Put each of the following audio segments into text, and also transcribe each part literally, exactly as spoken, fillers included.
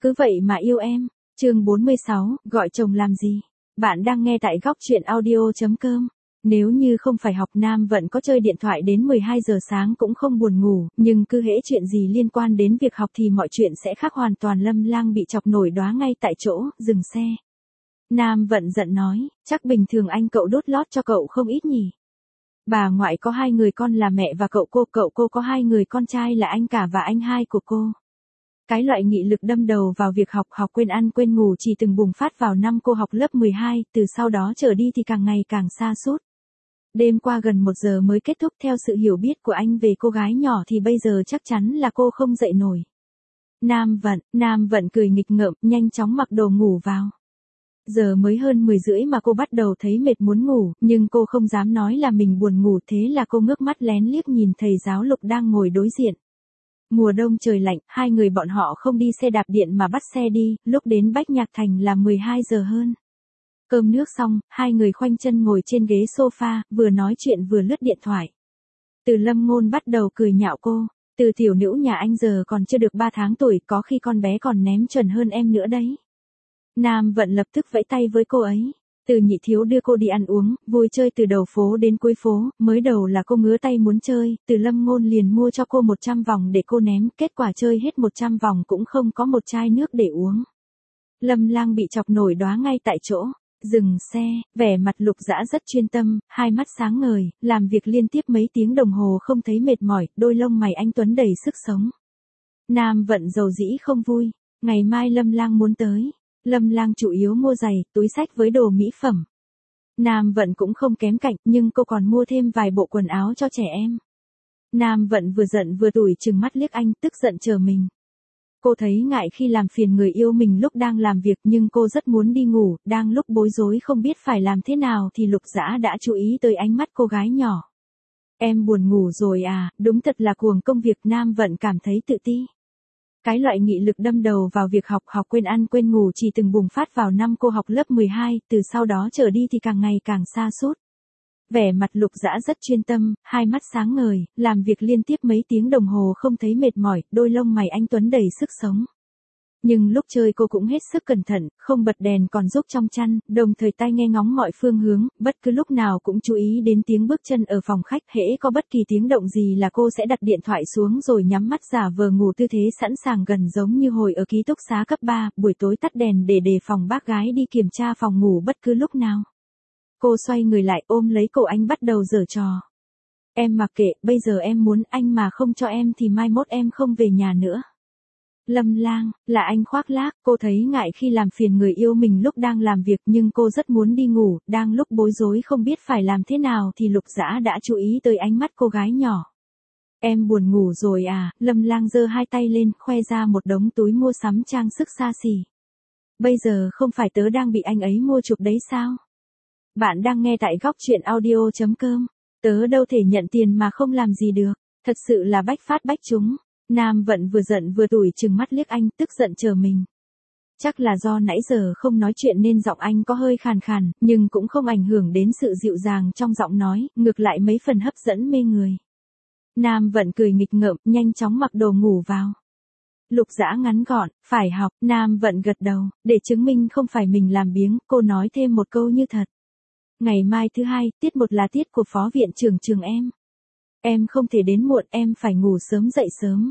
cứ vậy mà yêu em. Chương bốn mươi sáu, gọi chồng làm gì? Bạn đang nghe tại góc truyện audio chấm com. Nếu như không phải học Nam vẫn có chơi điện thoại đến mười hai giờ sáng cũng không buồn ngủ, nhưng cứ hễ chuyện gì liên quan đến việc học thì mọi chuyện sẽ khác hoàn toàn. Lâm Lang bị chọc nổi đóa ngay tại chỗ, dừng xe. Nam vẫn giận nói, chắc bình thường anh cậu đốt lót cho cậu không ít nhỉ. Bà ngoại có hai người con là mẹ và cậu cô, cậu cô có hai người con trai là anh cả và anh hai của cô. Cái loại nghị lực đâm đầu vào việc học học quên ăn quên ngủ chỉ từng bùng phát vào năm cô học lớp mười hai, từ sau đó trở đi thì càng ngày càng sa sút. Đêm qua gần một giờ mới kết thúc. Theo sự hiểu biết của anh về cô gái nhỏ thì bây giờ chắc chắn là cô không dậy nổi. Nam Vận, Nam Vận cười nghịch ngợm, nhanh chóng mặc đồ ngủ vào. Giờ mới hơn mười rưỡi mà cô bắt đầu thấy mệt muốn ngủ, nhưng cô không dám nói là mình buồn ngủ, thế là cô ngước mắt lén liếc nhìn thầy giáo Lục đang ngồi đối diện. Mùa đông trời lạnh, hai người bọn họ không đi xe đạp điện mà bắt xe đi, lúc đến Bách Nhạc Thành là mười hai giờ hơn. Cơm nước xong, hai người khoanh chân ngồi trên ghế sofa, vừa nói chuyện vừa lướt điện thoại. Từ Lâm Ngôn bắt đầu cười nhạo cô, Từ tiểu nữ nhà anh giờ còn chưa được ba tháng tuổi, có khi con bé còn ném chuẩn hơn em nữa đấy. Nam Vận lập tức vẫy tay với cô ấy. Từ Nhị Thiếu đưa cô đi ăn uống, vui chơi từ đầu phố đến cuối phố, mới đầu là cô ngứa tay muốn chơi, Từ Lâm Ngôn liền mua cho cô một trăm vòng để cô ném, kết quả chơi hết một trăm vòng cũng không có một chai nước để uống. Lâm Lang bị chọc nổi đóa ngay tại chỗ, dừng xe, vẻ mặt Lục Dã rất chuyên tâm, hai mắt sáng ngời, làm việc liên tiếp mấy tiếng đồng hồ không thấy mệt mỏi, đôi lông mày anh tuấn đầy sức sống. Nam Vận dầu dĩ không vui, ngày mai Lâm Lang muốn tới. Lâm Lang chủ yếu mua giày, túi xách với đồ mỹ phẩm. Nam Vận cũng không kém cạnh, nhưng cô còn mua thêm vài bộ quần áo cho trẻ em. Nam Vận vừa giận vừa tủi trừng mắt liếc anh, tức giận chờ mình. Cô thấy ngại khi làm phiền người yêu mình lúc đang làm việc, nhưng cô rất muốn đi ngủ, đang lúc bối rối không biết phải làm thế nào thì Lục Dã đã chú ý tới ánh mắt cô gái nhỏ. Em buồn ngủ rồi à, đúng thật là cuồng công việc. Nam Vận cảm thấy tự ti. Cái loại nghị lực đâm đầu vào việc học học quên ăn quên ngủ chỉ từng bùng phát vào năm cô học lớp mười hai, từ sau đó trở đi thì càng ngày càng sa sút. Vẻ mặt Lục Dã rất chuyên tâm, hai mắt sáng ngời, làm việc liên tiếp mấy tiếng đồng hồ không thấy mệt mỏi, đôi lông mày anh tuấn đầy sức sống. Nhưng lúc chơi cô cũng hết sức cẩn thận, không bật đèn còn giúp trong chăn, đồng thời tai nghe ngóng mọi phương hướng, bất cứ lúc nào cũng chú ý đến tiếng bước chân ở phòng khách, hễ có bất kỳ tiếng động gì là cô sẽ đặt điện thoại xuống rồi nhắm mắt giả vờ ngủ, tư thế sẵn sàng gần giống như hồi ở ký túc xá cấp ba, buổi tối tắt đèn để đề phòng bác gái đi kiểm tra phòng ngủ bất cứ lúc nào. Cô xoay người lại ôm lấy cổ anh bắt đầu giở trò. Em mặc kệ, bây giờ em muốn, anh mà không cho em thì mai mốt em không về nhà nữa. Lâm Lang, là anh khoác lác, cô thấy ngại khi làm phiền người yêu mình lúc đang làm việc, nhưng cô rất muốn đi ngủ, đang lúc bối rối không biết phải làm thế nào thì Lục Dã đã chú ý tới ánh mắt cô gái nhỏ. Em buồn ngủ rồi à, Lâm Lang giơ hai tay lên, khoe ra một đống túi mua sắm trang sức xa xỉ. Bây giờ không phải tớ đang bị anh ấy mua chuộc đấy sao? Bạn đang nghe tại góc truyện audio chấm com, tớ đâu thể nhận tiền mà không làm gì được, thật sự là bách phát bách trúng. Nam Vận vừa giận vừa tủi trừng mắt liếc anh, tức giận chờ mình. Chắc là do nãy giờ không nói chuyện nên giọng anh có hơi khàn khàn, nhưng cũng không ảnh hưởng đến sự dịu dàng trong giọng nói, ngược lại mấy phần hấp dẫn mê người. Nam Vận cười nghịch ngợm, nhanh chóng mặc đồ ngủ vào. Lục Dã ngắn gọn, phải học. Nam Vận gật đầu, để chứng minh không phải mình làm biếng, cô nói thêm một câu như thật. Ngày mai thứ hai, tiết một là tiết của phó viện trưởng trường em. Em không thể đến muộn, em phải ngủ sớm dậy sớm.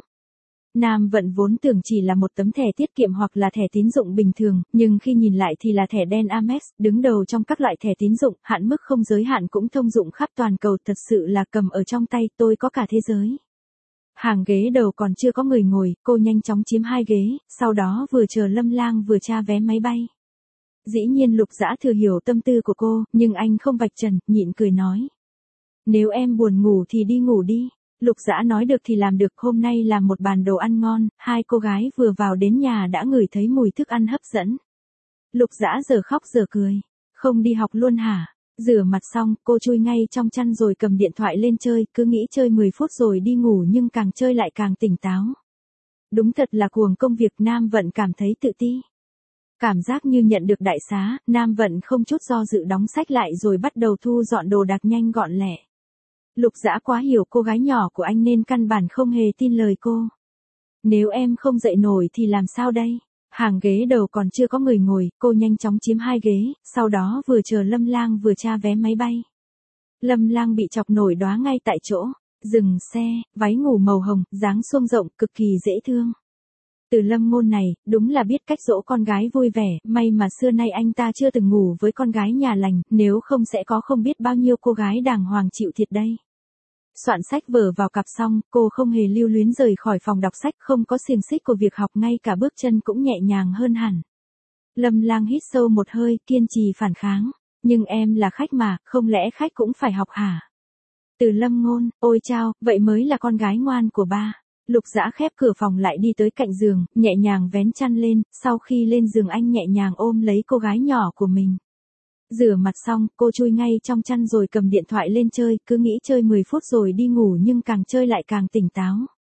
Nam Vận vốn tưởng chỉ là một tấm thẻ tiết kiệm hoặc là thẻ tín dụng bình thường, nhưng khi nhìn lại thì là thẻ đen Amex, đứng đầu trong các loại thẻ tín dụng, hạn mức không giới hạn cũng thông dụng khắp toàn cầu, thật sự là cầm ở trong tay tôi có cả thế giới. Hàng ghế đầu còn chưa có người ngồi, cô nhanh chóng chiếm hai ghế, sau đó vừa chờ Lâm Lang vừa tra vé máy bay. Dĩ nhiên Lục Dã thừa hiểu tâm tư của cô, nhưng anh không vạch trần, nhịn cười nói. Nếu em buồn ngủ thì đi ngủ đi. Lục Dã nói được thì làm được, hôm nay làm một bàn đồ ăn ngon, hai cô gái vừa vào đến nhà đã ngửi thấy mùi thức ăn hấp dẫn. Lục Dã giờ khóc giờ cười. Không đi học luôn hả? Rửa mặt xong, cô chui ngay trong chăn rồi cầm điện thoại lên chơi, cứ nghĩ chơi mười phút rồi đi ngủ nhưng càng chơi lại càng tỉnh táo. Đúng thật là cuồng công việc. Nam Vận cảm thấy tự ti. Cảm giác như nhận được đại xá, Nam Vận không chút do dự đóng sách lại rồi bắt đầu thu dọn đồ đạc nhanh gọn lẹ. Lục Dã quá hiểu cô gái nhỏ của anh nên căn bản không hề tin lời cô. Nếu em không dậy nổi thì làm sao đây? Hàng ghế đầu còn chưa có người ngồi, cô nhanh chóng chiếm hai ghế, sau đó vừa chờ Lâm Lang vừa tra vé máy bay. Lâm Lang bị chọc nổi đóa ngay tại chỗ, dừng xe, váy ngủ màu hồng, dáng suông rộng, cực kỳ dễ thương. Từ Lâm Ngôn này, đúng là biết cách dỗ con gái vui vẻ, may mà xưa nay anh ta chưa từng ngủ với con gái nhà lành, nếu không sẽ có không biết bao nhiêu cô gái đàng hoàng chịu thiệt đây. Soạn sách vở vào cặp xong, cô không hề lưu luyến rời khỏi phòng đọc sách, không có xiềng xích của việc học, ngay cả bước chân cũng nhẹ nhàng hơn hẳn. Lâm Lang hít sâu một hơi, kiên trì phản kháng. Nhưng em là khách mà, không lẽ khách cũng phải học hả? Từ Lâm Ngôn, ôi chao, vậy mới là con gái ngoan của ba. Lục Dã khép cửa phòng lại đi tới cạnh giường, nhẹ nhàng vén chăn lên, sau khi lên giường anh nhẹ nhàng ôm lấy cô gái nhỏ của mình. Rửa mặt xong, cô chui ngay trong chăn rồi cầm điện thoại lên chơi, cứ nghĩ chơi mười phút rồi đi ngủ nhưng càng chơi lại càng tỉnh táo.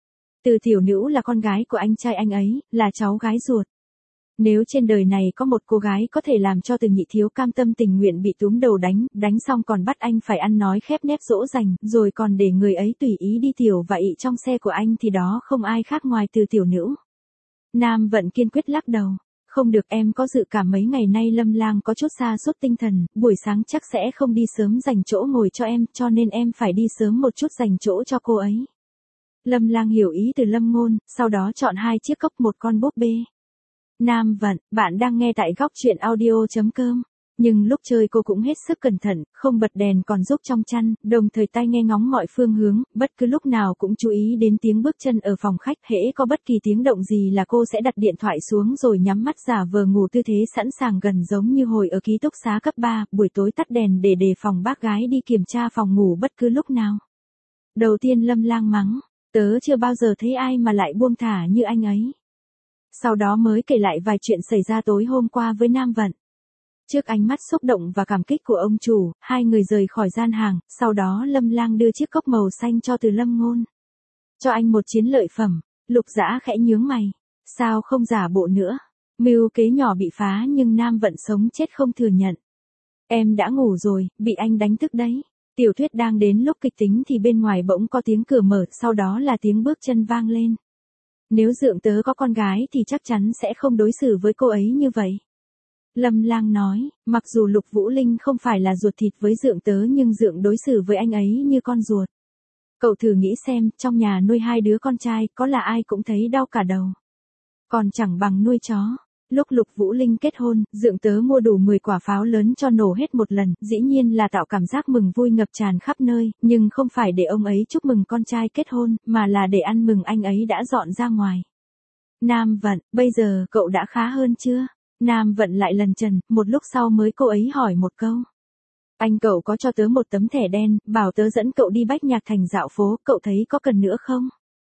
Từ Tiểu Nữ là con gái của anh trai anh ấy, là cháu gái ruột. Nếu trên đời này có một cô gái có thể làm cho Từ Nhị Thiếu cam tâm tình nguyện bị túm đầu đánh, đánh xong còn bắt anh phải ăn nói khép nép dỗ dành, rồi còn để người ấy tùy ý đi tiểu và ị trong xe của anh thì đó không ai khác ngoài Từ Tiểu Nữ. Nam Vận kiên quyết lắc đầu. Không được, em có dự cảm mấy ngày nay Lâm Lang có chút sa sút tinh thần, buổi sáng chắc sẽ không đi sớm dành chỗ ngồi cho em, cho nên em phải đi sớm một chút dành chỗ cho cô ấy. Lâm Lang hiểu ý từ Lâm Ngôn, sau đó chọn hai chiếc cốc một con búp bê. Nam Vận, bạn đang nghe tại góc truyện audio chấm com. Nhưng lúc chơi cô cũng hết sức cẩn thận, không bật đèn còn giúp trong chăn, đồng thời tai nghe ngóng mọi phương hướng, bất cứ lúc nào cũng chú ý đến tiếng bước chân ở phòng khách, hễ có bất kỳ tiếng động gì là cô sẽ đặt điện thoại xuống rồi nhắm mắt giả vờ ngủ, tư thế sẵn sàng gần giống như hồi ở ký túc xá cấp ba, buổi tối tắt đèn để đề phòng bác gái đi kiểm tra phòng ngủ bất cứ lúc nào. Đầu tiên Lâm Lang mắng, tớ chưa bao giờ thấy ai mà lại buông thả như anh ấy. Sau đó mới kể lại vài chuyện xảy ra tối hôm qua với Nam Vận. Trước ánh mắt xúc động và cảm kích của ông chủ, hai người rời khỏi gian hàng, sau đó Lâm Lang đưa chiếc cốc màu xanh cho Từ Lâm Ngôn. Cho anh một chiến lợi phẩm. Lục Dã khẽ nhướng mày. Sao không giả bộ nữa? Mưu kế nhỏ bị phá nhưng Nam Vận sống chết không thừa nhận. Em đã ngủ rồi, bị anh đánh thức đấy. Tiểu thuyết đang đến lúc kịch tính thì bên ngoài bỗng có tiếng cửa mở, sau đó là tiếng bước chân vang lên. Nếu Dượng tớ có con gái thì chắc chắn sẽ không đối xử với cô ấy như vậy. Lâm Lang nói, mặc dù Lục Vũ Linh không phải là ruột thịt với Dượng tớ nhưng Dượng đối xử với anh ấy như con ruột. Cậu thử nghĩ xem, trong nhà nuôi hai đứa con trai, có là ai cũng thấy đau cả đầu. Còn chẳng bằng nuôi chó. Lúc Lục Vũ Linh kết hôn, Dượng tớ mua đủ mười quả pháo lớn cho nổ hết một lần, dĩ nhiên là tạo cảm giác mừng vui ngập tràn khắp nơi, nhưng không phải để ông ấy chúc mừng con trai kết hôn, mà là để ăn mừng anh ấy đã dọn ra ngoài. Nam Vận, bây giờ cậu đã khá hơn chưa? Nam Vận lại lần trần, một lúc sau mới cô ấy hỏi một câu. Anh cậu có cho tớ một tấm thẻ đen, bảo tớ dẫn cậu đi Bách Nhạc Thành dạo phố, cậu thấy có cần nữa không?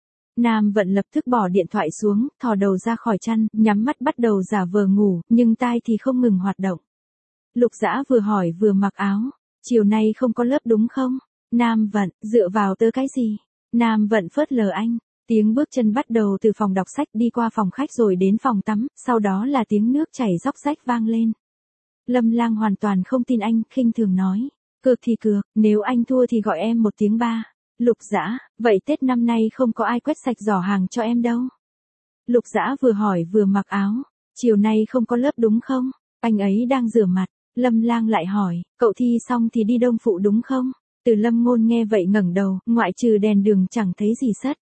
Nam Vận lập tức bỏ điện thoại xuống, thò đầu ra khỏi chăn, nhắm mắt bắt đầu giả vờ ngủ, nhưng tai thì không ngừng hoạt động. Lục Dã vừa hỏi vừa mặc áo. Chiều nay không có lớp đúng không? Nam Vận, dựa vào tớ cái gì? Nam Vận phớt lờ anh. Tiếng bước chân bắt đầu từ phòng đọc sách đi qua phòng khách rồi đến phòng tắm, sau đó là tiếng nước chảy róc rách vang lên. Lâm Lang hoàn toàn không tin anh, khinh thường nói. Cược thì cược, nếu anh thua thì gọi em một tiếng ba. Lục Dã, vậy Tết năm nay không có ai quét sạch giỏ hàng cho em đâu. Lục Dã vừa hỏi vừa mặc áo. Chiều nay không có lớp đúng không? Anh ấy đang rửa mặt. Lâm Lang lại hỏi, cậu thi xong thì đi Đông Phụ đúng không? Từ Lâm Ngôn nghe vậy ngẩng đầu, ngoại trừ đèn đường chẳng thấy gì sất.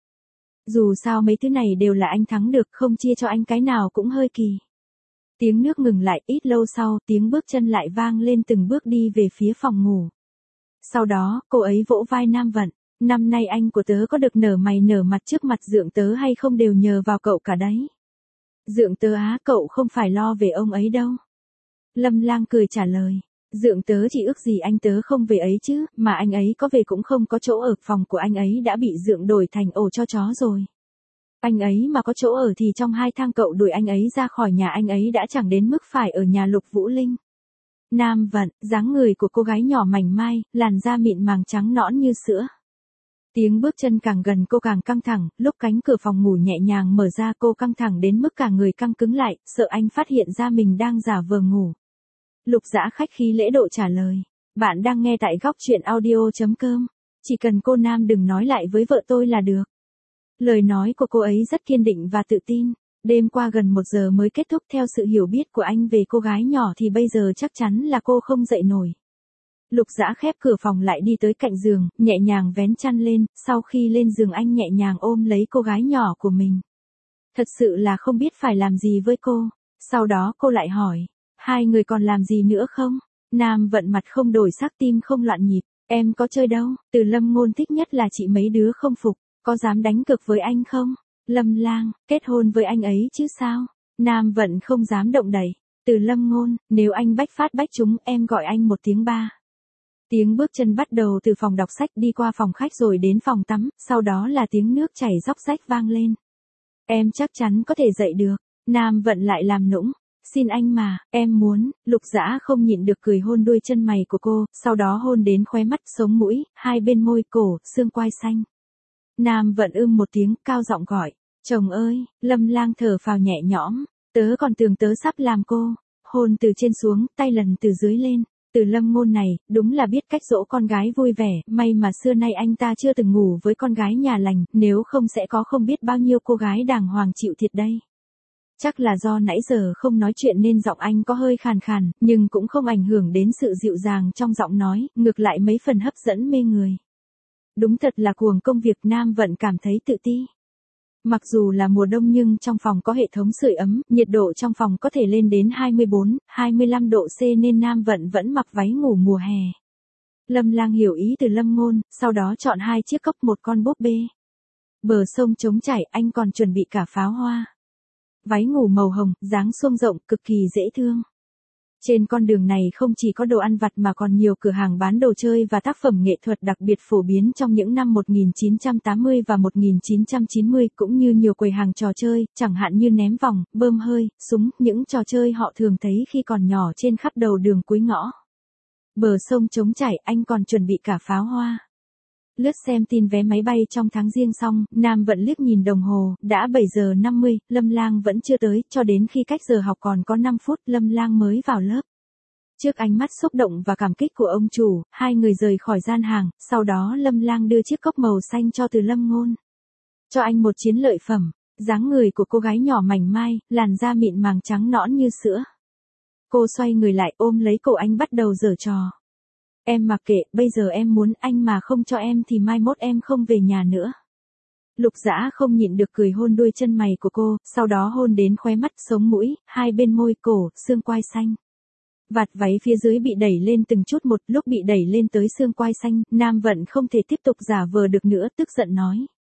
Dù sao mấy thứ này đều là anh thắng được, không chia cho anh cái nào cũng hơi kỳ. Tiếng nước ngừng lại, ít lâu sau, tiếng bước chân lại vang lên từng bước đi về phía phòng ngủ. Sau đó, cô ấy vỗ vai Nam Vận. Năm nay anh của tớ có được nở mày nở mặt trước mặt Dượng tớ hay không đều nhờ vào cậu cả đấy. Dượng tớ á, cậu không phải lo về ông ấy đâu. Lâm Lang cười trả lời. Dượng tớ chỉ ước gì anh tớ không về ấy chứ, mà anh ấy có về cũng không có chỗ ở, phòng của anh ấy đã bị Dượng đổi thành ổ cho chó rồi. Anh ấy mà có chỗ ở thì trong hai tháng cậu đuổi anh ấy ra khỏi nhà anh ấy đã chẳng đến mức phải ở nhà Lục Vũ Linh. Nam Vận, dáng người của cô gái nhỏ mảnh mai, làn da mịn màng trắng nõn như sữa. Tiếng bước chân càng gần cô càng căng thẳng, lúc cánh cửa phòng ngủ nhẹ nhàng mở ra cô căng thẳng đến mức cả người căng cứng lại, sợ anh phát hiện ra mình đang giả vờ ngủ. Lục Dã khách khí lễ độ trả lời. Bạn đang nghe tại góc truyện audio chấm com. Chỉ cần cô Nam đừng nói lại với vợ tôi là được. Lời nói của cô ấy rất kiên định và tự tin. Đêm qua gần một giờ mới kết thúc, theo sự hiểu biết của anh về cô gái nhỏ thì bây giờ chắc chắn là cô không dậy nổi. Lục Dã khép cửa phòng lại đi tới cạnh giường, nhẹ nhàng vén chăn lên, sau khi lên giường anh nhẹ nhàng ôm lấy cô gái nhỏ của mình. Thật sự là không biết phải làm gì với cô. Sau đó cô lại hỏi, hai người còn làm gì nữa không? Nam Vận mặt không đổi sắc, tim không loạn nhịp. Em có chơi đâu, Từ Lâm Ngôn thích nhất là chị mấy đứa không phục, có dám đánh cược với anh không? Lâm Lang, kết hôn với anh ấy chứ sao? Nam Vận không dám động đậy. Từ Lâm Ngôn, nếu anh bách phát bách trúng em gọi anh một tiếng ba. Tiếng bước chân bắt đầu từ phòng đọc sách đi qua phòng khách rồi đến phòng tắm, sau đó là tiếng nước chảy róc rách vang lên. Em chắc chắn có thể dậy được. Nam Vận lại làm nũng. Xin anh mà, em muốn. Lục Dã không nhịn được cười hôn đuôi chân mày của cô, sau đó hôn đến khóe mắt, sống mũi, hai bên môi, cổ, xương quai xanh. Nam Vận ưm một tiếng, cao giọng gọi. Chồng ơi, Lâm Lang thở phào nhẹ nhõm. Tớ còn tưởng tớ sắp làm cô. Hôn từ trên xuống, tay lần từ dưới lên. Từ Lâm Ngôn này, đúng là biết cách dỗ con gái vui vẻ, may mà xưa nay anh ta chưa từng ngủ với con gái nhà lành, nếu không sẽ có không biết bao nhiêu cô gái đàng hoàng chịu thiệt đây. Chắc là do nãy giờ không nói chuyện nên giọng anh có hơi khàn khàn, nhưng cũng không ảnh hưởng đến sự dịu dàng trong giọng nói, ngược lại mấy phần hấp dẫn mê người. Đúng thật là cuồng công việc. Nam Vận cảm thấy tự ti. Mặc dù là mùa đông nhưng trong phòng có hệ thống sưởi ấm, nhiệt độ trong phòng có thể lên đến hai mươi bốn, hai mươi lăm độ C nên Nam Vận vẫn mặc váy ngủ mùa hè. Lâm Lang hiểu ý Từ Lâm Ngôn, sau đó chọn hai chiếc cốc, một con búp bê. Bờ sông trống chảy, anh còn chuẩn bị cả pháo hoa. Váy ngủ màu hồng, dáng suông rộng, cực kỳ dễ thương. Trên con đường này không chỉ có đồ ăn vặt mà còn nhiều cửa hàng bán đồ chơi và tác phẩm nghệ thuật đặc biệt phổ biến trong những năm một nghìn chín trăm tám mươi và một nghìn chín trăm chín mươi, cũng như nhiều quầy hàng trò chơi, chẳng hạn như ném vòng, bơm hơi, súng, những trò chơi họ thường thấy khi còn nhỏ trên khắp đầu đường cuối ngõ. Bờ sông trống chảy, anh còn chuẩn bị cả pháo hoa. Lướt xem tin vé máy bay trong tháng Giêng xong, Nam Vận liếc nhìn đồng hồ, đã bảy giờ năm mươi, Lâm Lang vẫn chưa tới, cho đến khi cách giờ học còn có năm phút, Lâm Lang mới vào lớp. Trước ánh mắt xúc động và cảm kích của ông chủ, hai người rời khỏi gian hàng, sau đó Lâm Lang đưa chiếc cốc màu xanh cho Từ Lâm Ngôn. Cho anh một chiến lợi phẩm. Dáng người của cô gái nhỏ mảnh mai, làn da mịn màng trắng nõn như sữa. Cô xoay người lại ôm lấy cổ anh bắt đầu giở trò. Em mặc kệ, bây giờ em muốn, anh mà không cho em thì mai mốt em không về nhà nữa. Lục Dã không nhịn được cười hôn đuôi chân mày của cô, sau đó hôn đến khóe mắt, sống mũi, hai bên môi, cổ, xương quai xanh. Vạt váy phía dưới bị đẩy lên từng chút một, lúc bị đẩy lên tới xương quai xanh, Nam Vận không thể tiếp tục giả vờ được nữa, tức giận nói.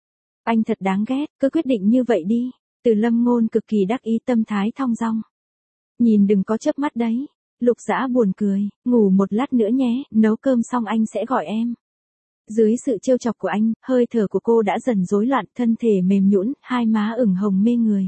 Anh thật đáng ghét, cứ quyết định như vậy đi. Từ Lâm Ngôn cực kỳ đắc ý, tâm thái thong dong. Nhìn đừng có chớp mắt đấy. Lục Dã buồn cười, ngủ một lát nữa nhé, nấu cơm xong anh sẽ gọi em. Dưới sự trêu chọc của anh, hơi thở của cô đã dần rối loạn, thân thể mềm nhũn, hai má ửng hồng mê người.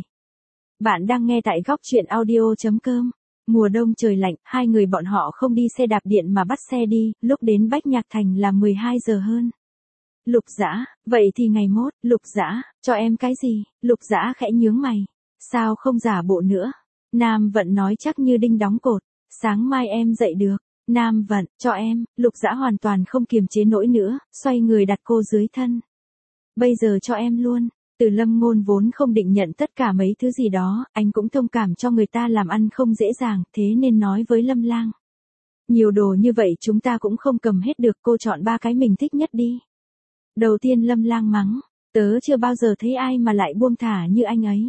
Bạn đang nghe tại góc truyện audio chấm com. Mùa đông trời lạnh, hai người bọn họ không đi xe đạp điện mà bắt xe đi, lúc đến Bách Nhạc Thành là mười hai giờ hơn. Lục Dã, vậy thì ngày mốt, Lục Dã, cho em cái gì? Lục Dã khẽ nhướng mày. Sao không giả bộ nữa? Nam Vận nói chắc như đinh đóng cột. Sáng mai em dậy được. Nam Vận, cho em. Lục Dã hoàn toàn không kiềm chế nổi nữa, xoay người đặt cô dưới thân. Bây giờ cho em luôn. Từ Lâm Ngôn vốn không định nhận tất cả mấy thứ gì đó, anh cũng thông cảm cho người ta làm ăn không dễ dàng, thế nên nói với Lâm Lang. Nhiều đồ như vậy chúng ta cũng không cầm hết được, cô chọn ba cái mình thích nhất đi. Đầu tiên Lâm Lang mắng, tớ chưa bao giờ thấy ai mà lại buông thả như anh ấy.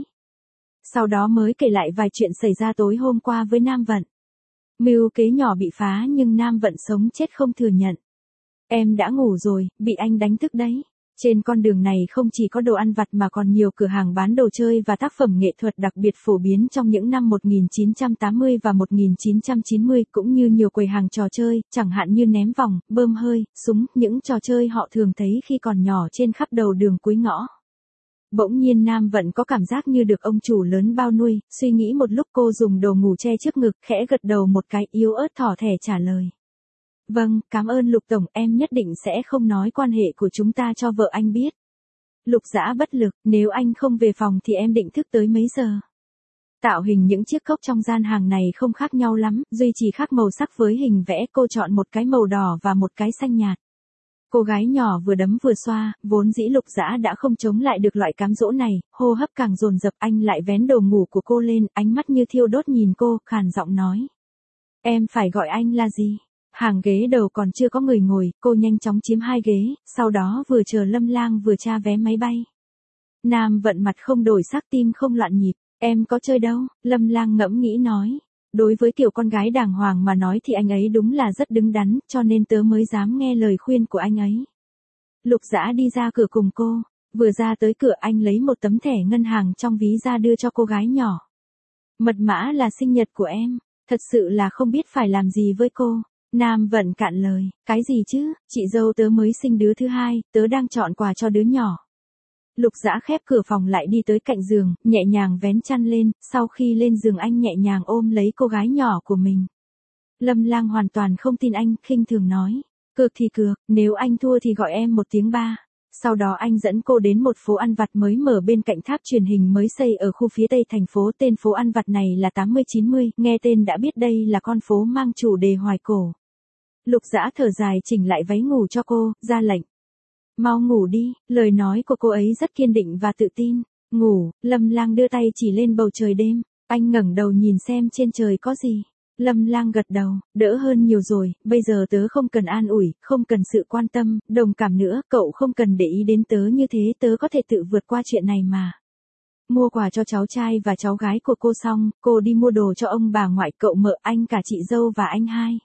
Sau đó mới kể lại vài chuyện xảy ra tối hôm qua với Nam Vận. Mưu kế nhỏ bị phá nhưng Nam Vận sống chết không thừa nhận. Em đã ngủ rồi, bị anh đánh thức đấy. Trên con đường này không chỉ có đồ ăn vặt mà còn nhiều cửa hàng bán đồ chơi và tác phẩm nghệ thuật đặc biệt phổ biến trong những năm một nghìn chín trăm tám mươi và một nghìn chín trăm chín mươi, cũng như nhiều quầy hàng trò chơi, chẳng hạn như ném vòng, bơm hơi, súng, những trò chơi họ thường thấy khi còn nhỏ trên khắp đầu đường cuối ngõ. Bỗng nhiên Nam Vận có cảm giác như được ông chủ lớn bao nuôi, suy nghĩ một lúc cô dùng đồ ngủ che trước ngực, khẽ gật đầu một cái, yếu ớt thỏ thẻ trả lời. Vâng, cảm ơn Lục Tổng, em nhất định sẽ không nói quan hệ của chúng ta cho vợ anh biết. Lục Dã bất lực, nếu anh không về phòng thì em định thức tới mấy giờ? Tạo hình những chiếc cốc trong gian hàng này không khác nhau lắm, duy chỉ khác màu sắc với hình vẽ, cô chọn một cái màu đỏ và một cái xanh nhạt. Cô gái nhỏ vừa đấm vừa xoa, vốn dĩ Lục Dã đã không chống lại được loại cám dỗ này, hô hấp càng dồn dập, anh lại vén đồ ngủ của cô lên, ánh mắt như thiêu đốt nhìn cô, khàn giọng nói. Em phải gọi anh là gì? Hàng ghế đầu còn chưa có người ngồi, cô nhanh chóng chiếm hai ghế, sau đó vừa chờ Lâm Lang vừa tra vé máy bay. Nam Vận mặt không đổi sắc, tim không loạn nhịp, em có chơi đâu, Lâm Lang ngẫm nghĩ nói. Đối với kiểu con gái đàng hoàng mà nói thì anh ấy đúng là rất đứng đắn, cho nên tớ mới dám nghe lời khuyên của anh ấy. Lục Dã đi ra cửa cùng cô, vừa ra tới cửa anh lấy một tấm thẻ ngân hàng trong ví ra đưa cho cô gái nhỏ. Mật mã là sinh nhật của em, thật sự là không biết phải làm gì với cô. Nam Vận cạn lời, cái gì chứ, chị dâu tớ mới sinh đứa thứ hai, tớ đang chọn quà cho đứa nhỏ. Lục Dã khép cửa phòng lại đi tới cạnh giường, nhẹ nhàng vén chăn lên, sau khi lên giường anh nhẹ nhàng ôm lấy cô gái nhỏ của mình. Lâm Lang hoàn toàn không tin anh, khinh thường nói, cược thì cược, nếu anh thua thì gọi em một tiếng ba. Sau đó anh dẫn cô đến một phố ăn vặt mới mở bên cạnh tháp truyền hình mới xây ở khu phía tây thành phố, tên phố ăn vặt này là tám mươi chín mươi, nghe tên đã biết đây là con phố mang chủ đề hoài cổ. Lục Dã thở dài chỉnh lại váy ngủ cho cô, ra lệnh. Mau ngủ đi, lời nói của cô ấy rất kiên định và tự tin. Ngủ, Lâm Lang đưa tay chỉ lên bầu trời đêm, anh ngẩng đầu nhìn xem trên trời có gì. Lâm Lang gật đầu, đỡ hơn nhiều rồi, bây giờ tớ không cần an ủi, không cần sự quan tâm, đồng cảm nữa, cậu không cần để ý đến tớ như thế, tớ có thể tự vượt qua chuyện này mà. Mua quà cho cháu trai và cháu gái của cô xong, cô đi mua đồ cho ông bà ngoại, cậu mợ, anh cả chị dâu và anh hai.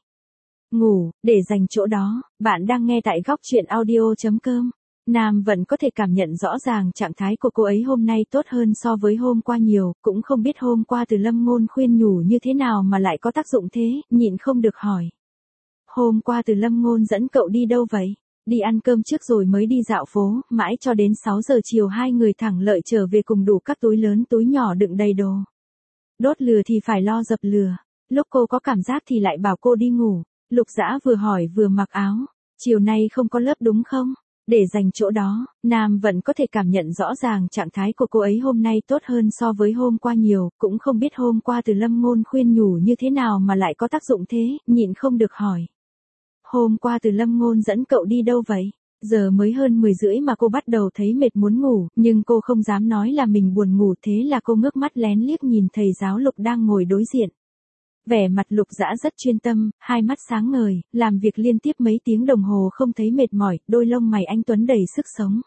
Ngủ, để dành chỗ đó, bạn đang nghe tại góc truyện audio chấm com. Nam vẫn có thể cảm nhận rõ ràng trạng thái của cô ấy hôm nay tốt hơn so với hôm qua nhiều, cũng không biết hôm qua Từ Lâm Ngôn khuyên nhủ như thế nào mà lại có tác dụng thế, nhịn không được hỏi. Hôm qua Từ Lâm Ngôn dẫn cậu đi đâu vậy? Đi ăn cơm trước rồi mới đi dạo phố, mãi cho đến sáu giờ chiều hai người thẳng lợi trở về cùng đủ các túi lớn túi nhỏ đựng đầy đồ. Đốt lửa thì phải lo dập lửa, lúc cô có cảm giác thì lại bảo cô đi ngủ. Lục Dã vừa hỏi vừa mặc áo, chiều nay không có lớp đúng không? Để dành chỗ đó, Nam vẫn có thể cảm nhận rõ ràng trạng thái của cô ấy hôm nay tốt hơn so với hôm qua nhiều, cũng không biết hôm qua Từ Lâm Ngôn khuyên nhủ như thế nào mà lại có tác dụng thế, nhịn không được hỏi. Hôm qua Từ Lâm Ngôn dẫn cậu đi đâu vậy? Giờ mới hơn mười rưỡi mà cô bắt đầu thấy mệt muốn ngủ, nhưng cô không dám nói là mình buồn ngủ, thế là cô ngước mắt lén liếc nhìn thầy giáo Lục đang ngồi đối diện. Vẻ mặt Lục Dã rất chuyên tâm, hai mắt sáng ngời, làm việc liên tiếp mấy tiếng đồng hồ không thấy mệt mỏi, đôi lông mày anh tuấn đầy sức sống.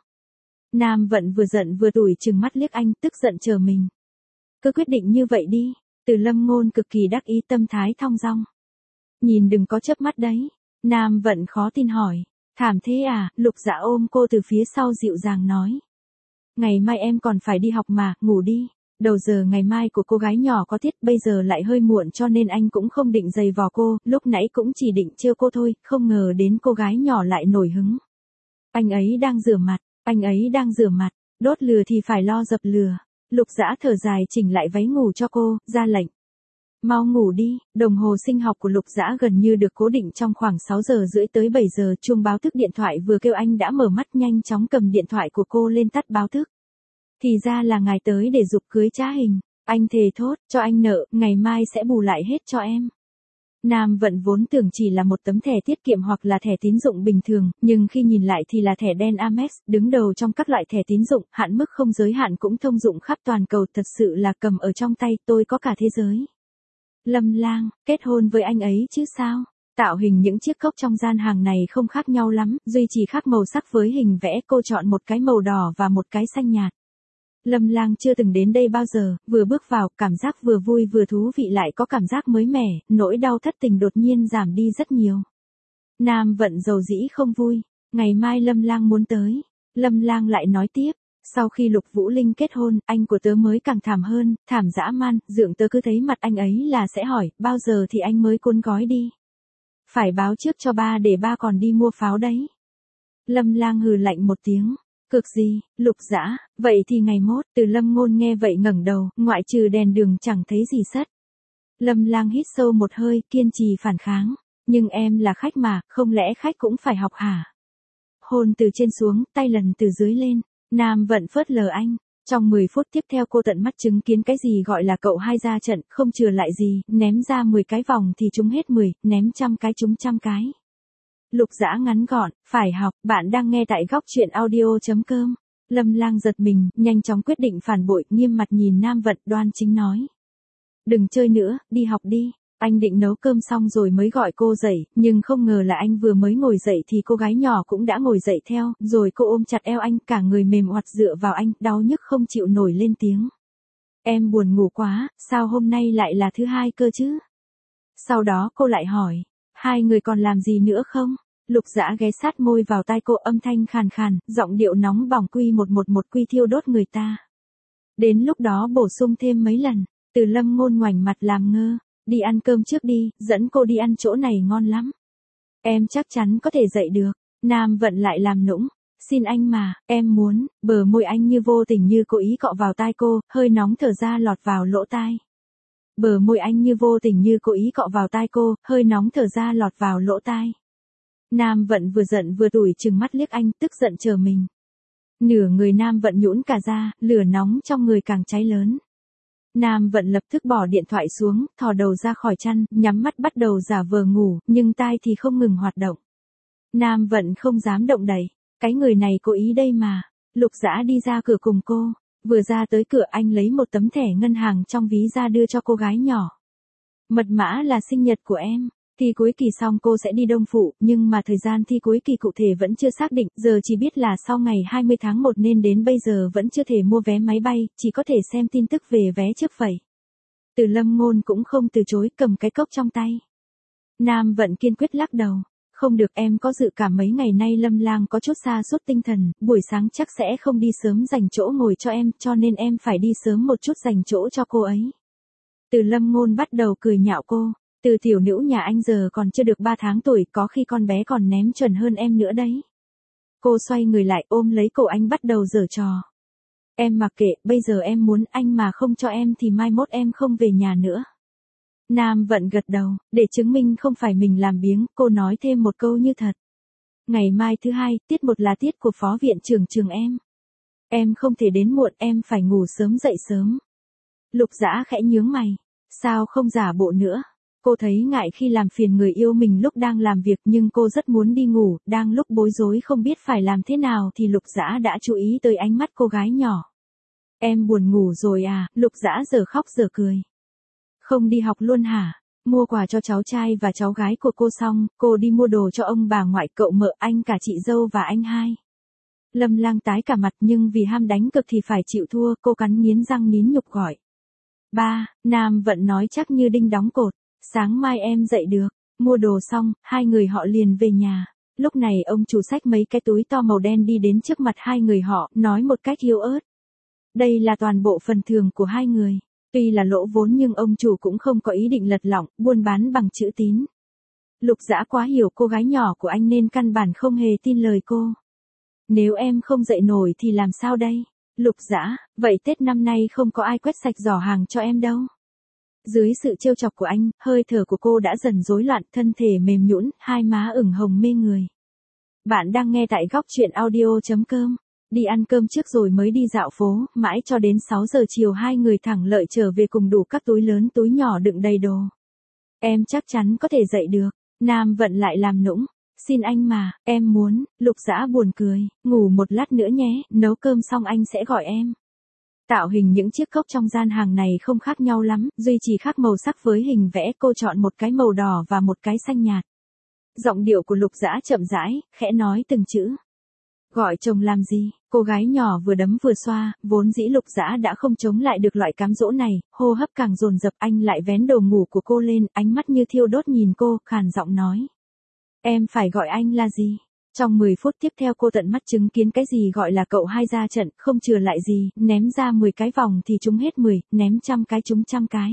Nam Vận vừa giận vừa tủi trừng mắt liếc anh, tức giận chờ mình. Cứ quyết định như vậy đi. Từ Lâm Ngôn cực kỳ đắc ý, tâm thái thong dong. Nhìn đừng có chớp mắt đấy. Nam Vận khó tin hỏi. Thảm thế à? Lục Dã ôm cô từ phía sau dịu dàng nói. Ngày mai em còn phải đi học mà, ngủ đi. Đầu giờ ngày mai của cô gái nhỏ có tiết, bây giờ lại hơi muộn cho nên anh cũng không định giày vò cô, lúc nãy cũng chỉ định trêu cô thôi, không ngờ đến cô gái nhỏ lại nổi hứng. Anh ấy đang rửa mặt, anh ấy đang rửa mặt, đốt lửa thì phải lo dập lửa. Lục Dã thở dài chỉnh lại váy ngủ cho cô, ra lệnh. Mau ngủ đi, đồng hồ sinh học của Lục Dã gần như được cố định trong khoảng sáu giờ rưỡi tới bảy giờ, chuông báo thức điện thoại vừa kêu anh đã mở mắt, nhanh chóng cầm điện thoại của cô lên tắt báo thức. Thì ra là ngài tới để giục cưới trá hình, anh thề thốt, cho anh nợ, ngày mai sẽ bù lại hết cho em. Nam Vận vốn tưởng chỉ là một tấm thẻ tiết kiệm hoặc là thẻ tín dụng bình thường, nhưng khi nhìn lại thì là thẻ đen Amex, đứng đầu trong các loại thẻ tín dụng, hạn mức không giới hạn cũng thông dụng khắp toàn cầu, thật sự là cầm ở trong tay, tôi có cả thế giới. Lâm Lang, kết hôn với anh ấy chứ sao? Tạo hình những chiếc cốc trong gian hàng này không khác nhau lắm, duy chỉ khác màu sắc với hình vẽ, cô chọn một cái màu đỏ và một cái xanh nhạt. Lâm Lang chưa từng đến đây bao giờ, vừa bước vào, cảm giác vừa vui vừa thú vị lại có cảm giác mới mẻ, nỗi đau thất tình đột nhiên giảm đi rất nhiều. Nam Vận dầu dĩ không vui, ngày mai Lâm Lang muốn tới. Lâm Lang lại nói tiếp, sau khi Lục Vũ Linh kết hôn, anh của tớ mới càng thảm hơn, thảm dã man, dượng tớ cứ thấy mặt anh ấy là sẽ hỏi, bao giờ thì anh mới cuốn gói đi. Phải báo trước cho ba để ba còn đi mua pháo đấy. Lâm Lang hừ lạnh một tiếng. Cực gì, Lục Dã, vậy thì ngày mốt. Từ Lâm Ngôn nghe vậy ngẩng đầu, ngoại trừ đèn đường chẳng thấy gì sất. Lâm Lang hít sâu một hơi, kiên trì phản kháng. Nhưng em là khách mà, không lẽ khách cũng phải học hả? Hôn từ trên xuống, tay lần từ dưới lên. Nam Vận phớt lờ anh. Trong mười phút tiếp theo cô tận mắt chứng kiến cái gì gọi là cậu hai ra trận, không chừa lại gì, ném ra mười cái vòng thì trúng hết mười, ném trăm cái trúng trăm cái. Lục Dã ngắn gọn, phải học, bạn đang nghe tại góc chuyện audio.com. Lâm Lang giật mình, nhanh chóng quyết định phản bội, nghiêm mặt nhìn Nam Vận, đoan chính nói. Đừng chơi nữa, đi học đi. Anh định nấu cơm xong rồi mới gọi cô dậy, nhưng không ngờ là anh vừa mới ngồi dậy thì cô gái nhỏ cũng đã ngồi dậy theo, rồi cô ôm chặt eo anh, cả người mềm oặt dựa vào anh, đau nhức không chịu nổi lên tiếng. Em buồn ngủ quá, sao hôm nay lại là thứ hai cơ chứ? Sau đó cô lại hỏi, hai người còn làm gì nữa không? Lục Dã ghé sát môi vào tai cô, âm thanh khàn khàn, giọng điệu nóng bỏng, quy một một một quy thiêu đốt người ta. Đến lúc đó bổ sung thêm mấy lần, Từ Lâm Ngôn ngoảnh mặt làm ngơ, đi ăn cơm trước đi, dẫn cô đi ăn chỗ này ngon lắm. Em chắc chắn có thể dậy được. Nam Vận lại làm nũng, xin anh mà, em muốn, bờ môi anh như vô tình như cố ý cọ vào tai cô, hơi nóng thở ra lọt vào lỗ tai. Bờ môi anh như vô tình như cố ý cọ vào tai cô, hơi nóng thở ra lọt vào lỗ tai. Nam Vận vừa giận vừa tủi trừng mắt liếc anh, tức giận chờ mình. Nửa người Nam Vận nhũn cả ra, lửa nóng trong người càng cháy lớn. Nam Vận lập tức bỏ điện thoại xuống, thò đầu ra khỏi chăn, nhắm mắt bắt đầu giả vờ ngủ, nhưng tai thì không ngừng hoạt động. Nam Vận không dám động đậy, cái người này cố ý đây mà. Lục Dã đi ra cửa cùng cô, vừa ra tới cửa anh lấy một tấm thẻ ngân hàng trong ví ra đưa cho cô gái nhỏ. Mật mã là sinh nhật của em. Thi cuối kỳ xong cô sẽ đi Đông Phụ, nhưng mà thời gian thi cuối kỳ cụ thể vẫn chưa xác định, giờ chỉ biết là sau ngày hai mươi tháng một nên đến bây giờ vẫn chưa thể mua vé máy bay, chỉ có thể xem tin tức về vé trước vậy. Từ Lâm Ngôn cũng không từ chối, cầm cái cốc trong tay. Nam Vận kiên quyết lắc đầu, không được, em có dự cảm mấy ngày nay Lâm Lang có chút sa sút tinh thần, buổi sáng chắc sẽ không đi sớm dành chỗ ngồi cho em, cho nên em phải đi sớm một chút dành chỗ cho cô ấy. Từ Lâm Ngôn bắt đầu cười nhạo cô. Từ tiểu nữ nhà anh giờ còn chưa được ba tháng tuổi, có khi con bé còn ném chuẩn hơn em nữa đấy. Cô xoay người lại ôm lấy cổ anh bắt đầu giở trò. Em mặc kệ, bây giờ em muốn, anh mà không cho em thì mai mốt em không về nhà nữa. Nam Vận gật đầu, để chứng minh không phải mình làm biếng, cô nói thêm một câu như thật. Ngày mai thứ hai, tiết một là tiết của phó viện trưởng trường em. Em không thể đến muộn, em phải ngủ sớm dậy sớm. Lục Dã khẽ nhướng mày, sao không giả bộ nữa? Cô thấy ngại khi làm phiền người yêu mình lúc đang làm việc, nhưng cô rất muốn đi ngủ, đang lúc bối rối không biết phải làm thế nào thì Lục Dã đã chú ý tới ánh mắt cô gái nhỏ. Em buồn ngủ rồi à? Lục Dã giờ khóc giờ cười. Không đi học luôn hả? Mua quà cho cháu trai và cháu gái của cô xong, cô đi mua đồ cho ông bà ngoại, cậu mợ, anh cả chị dâu và anh hai. Lâm Lang tái cả mặt, nhưng vì ham đánh cực thì phải chịu thua, cô cắn nghiến răng nín nhục gọi. Ba, Nam Vận nói chắc như đinh đóng cột. Sáng mai em dậy được. Mua đồ xong, hai người họ liền về nhà. Lúc này ông chủ xách mấy cái túi to màu đen đi đến trước mặt hai người họ, nói một cách yếu ớt. Đây là toàn bộ phần thưởng của hai người. Tuy là lỗ vốn nhưng ông chủ cũng không có ý định lật lọng, buôn bán bằng chữ tín. Lục Dã quá hiểu cô gái nhỏ của anh nên căn bản không hề tin lời cô. Nếu em không dậy nổi thì làm sao đây? Lục Dã, vậy Tết năm nay không có ai quét sạch giỏ hàng cho em đâu. Dưới sự trêu chọc của anh, hơi thở của cô đã dần rối loạn, thân thể mềm nhũn, hai má ửng hồng mê người. Bạn đang nghe tại góc chuyện audio.com. Đi ăn cơm trước rồi mới đi dạo phố, mãi cho đến sáu giờ chiều hai người thẳng lợi trở về cùng đủ các túi lớn túi nhỏ đựng đầy đồ. Em chắc chắn có thể dậy được. Nam Vận lại làm nũng. Xin anh mà, em muốn. Lục Dã buồn cười, ngủ một lát nữa nhé, nấu cơm xong anh sẽ gọi em. Tạo hình những chiếc cốc trong gian hàng này không khác nhau lắm, duy chỉ khác màu sắc với hình vẽ, cô chọn một cái màu đỏ và một cái xanh nhạt. Giọng điệu của Lục Dã chậm rãi, khẽ nói từng chữ. Gọi chồng làm gì? Cô gái nhỏ vừa đấm vừa xoa, vốn dĩ Lục Dã đã không chống lại được loại cám dỗ này, hô hấp càng dồn dập, anh lại vén đồ ngủ của cô lên, ánh mắt như thiêu đốt nhìn cô, khàn giọng nói. Em phải gọi anh là gì? Trong mười phút tiếp theo cô tận mắt chứng kiến cái gì gọi là cậu hai ra trận, không chừa lại gì, ném ra mười cái vòng thì trúng hết mười, ném trăm cái trúng trăm cái.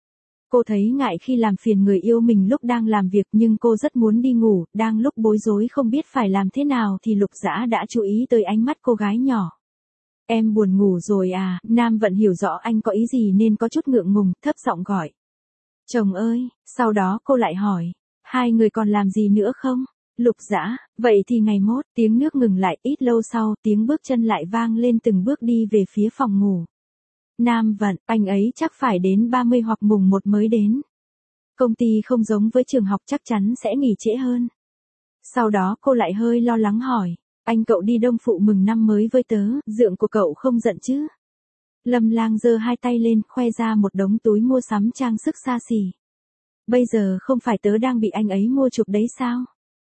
Cô thấy ngại khi làm phiền người yêu mình lúc đang làm việc, nhưng cô rất muốn đi ngủ, đang lúc bối rối không biết phải làm thế nào thì Lục Dã đã chú ý tới ánh mắt cô gái nhỏ. Em buồn ngủ rồi à? Nam Vận hiểu rõ anh có ý gì nên có chút ngượng ngùng, thấp giọng gọi. Chồng ơi, sau đó cô lại hỏi, hai người còn làm gì nữa không? Lục Dã, vậy thì ngày mốt, tiếng nước ngừng lại, ít lâu sau, tiếng bước chân lại vang lên từng bước đi về phía phòng ngủ. Nam Vận, anh ấy chắc phải đến ba mươi hoặc mùng một mới đến. Công ty không giống với trường học, chắc chắn sẽ nghỉ trễ hơn. Sau đó cô lại hơi lo lắng hỏi, anh cậu đi Đông Phụ mừng năm mới với tớ, dượng của cậu không giận chứ? Lâm Lang giơ hai tay lên, khoe ra một đống túi mua sắm trang sức xa xỉ. Bây giờ không phải tớ đang bị anh ấy mua chuộc đấy sao?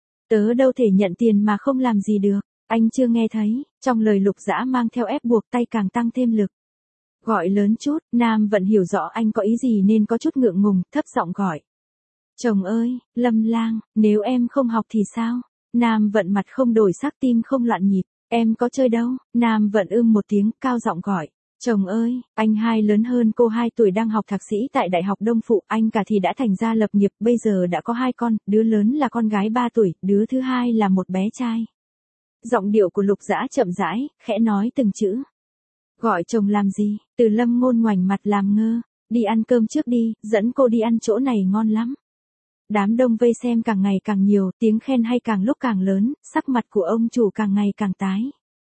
Tớ đâu thể nhận tiền mà không làm gì được, anh chưa nghe thấy, trong lời Lục Dã mang theo ép buộc tay càng tăng thêm lực. Gọi lớn chút, Nam Vận hiểu rõ anh có ý gì nên có chút ngượng ngùng, thấp giọng gọi. Chồng ơi, Lâm Lang, nếu em không học thì sao? Nam Vận mặt không đổi sắc, tim không loạn nhịp, em có chơi đâu. Nam Vận ưm một tiếng, cao giọng gọi. Chồng ơi, anh hai lớn hơn cô hai tuổi đang học thạc sĩ tại Đại học Đông Phụ, anh cả thì đã thành gia lập nghiệp, bây giờ đã có hai con, đứa lớn là con gái ba tuổi, đứa thứ hai là một bé trai. Giọng điệu của Lục Dã chậm rãi, khẽ nói từng chữ. Gọi chồng làm gì? Từ Lâm Ngôn ngoảnh mặt làm ngơ. Đi ăn cơm trước đi, dẫn cô đi ăn chỗ này ngon lắm. Đám đông vây xem càng ngày càng nhiều, tiếng khen hay càng lúc càng lớn, sắc mặt của ông chủ càng ngày càng tái.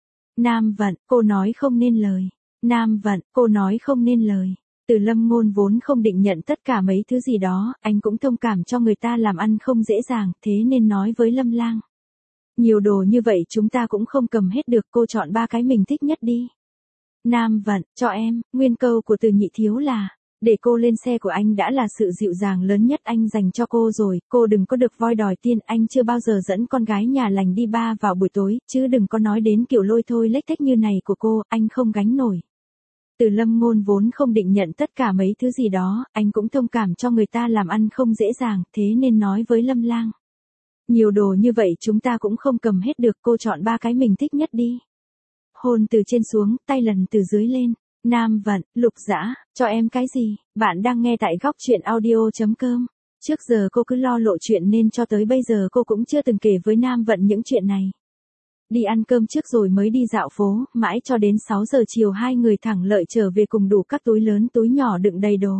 Nam Vận, cô nói không nên lời. Nam Vận, cô nói không nên lời. Từ Lâm Ngôn vốn không định nhận tất cả mấy thứ gì đó, anh cũng thông cảm cho người ta làm ăn không dễ dàng, thế nên nói với Lâm Lang. Nhiều đồ như vậy chúng ta cũng không cầm hết được, cô chọn ba cái mình thích nhất đi. Nam Vận, cho em, nguyên câu của Từ Nhị Thiếu là, để cô lên xe của anh đã là sự dịu dàng lớn nhất anh dành cho cô rồi, cô đừng có được voi đòi tiên, anh chưa bao giờ dẫn con gái nhà lành đi bar vào buổi tối, chứ đừng có nói đến kiểu lôi thôi lếch thếch như này của cô, anh không gánh nổi. Từ Lâm Ngôn vốn không định nhận tất cả mấy thứ gì đó, anh cũng thông cảm cho người ta làm ăn không dễ dàng, thế nên nói với Lâm Lang. Nhiều đồ như vậy chúng ta cũng không cầm hết được, cô chọn ba cái mình thích nhất đi. Hôn từ trên xuống, tay lần từ dưới lên. Nam Vận, Lục Dã, cho em cái gì? Bạn đang nghe tại góc truyện audio chấm com. Trước giờ cô cứ lo lộ chuyện nên cho tới bây giờ cô cũng chưa từng kể với Nam Vận những chuyện này. Đi ăn cơm trước rồi mới đi dạo phố, mãi cho đến sáu giờ chiều hai người thẳng lợi trở về cùng đủ các túi lớn túi nhỏ đựng đầy đồ.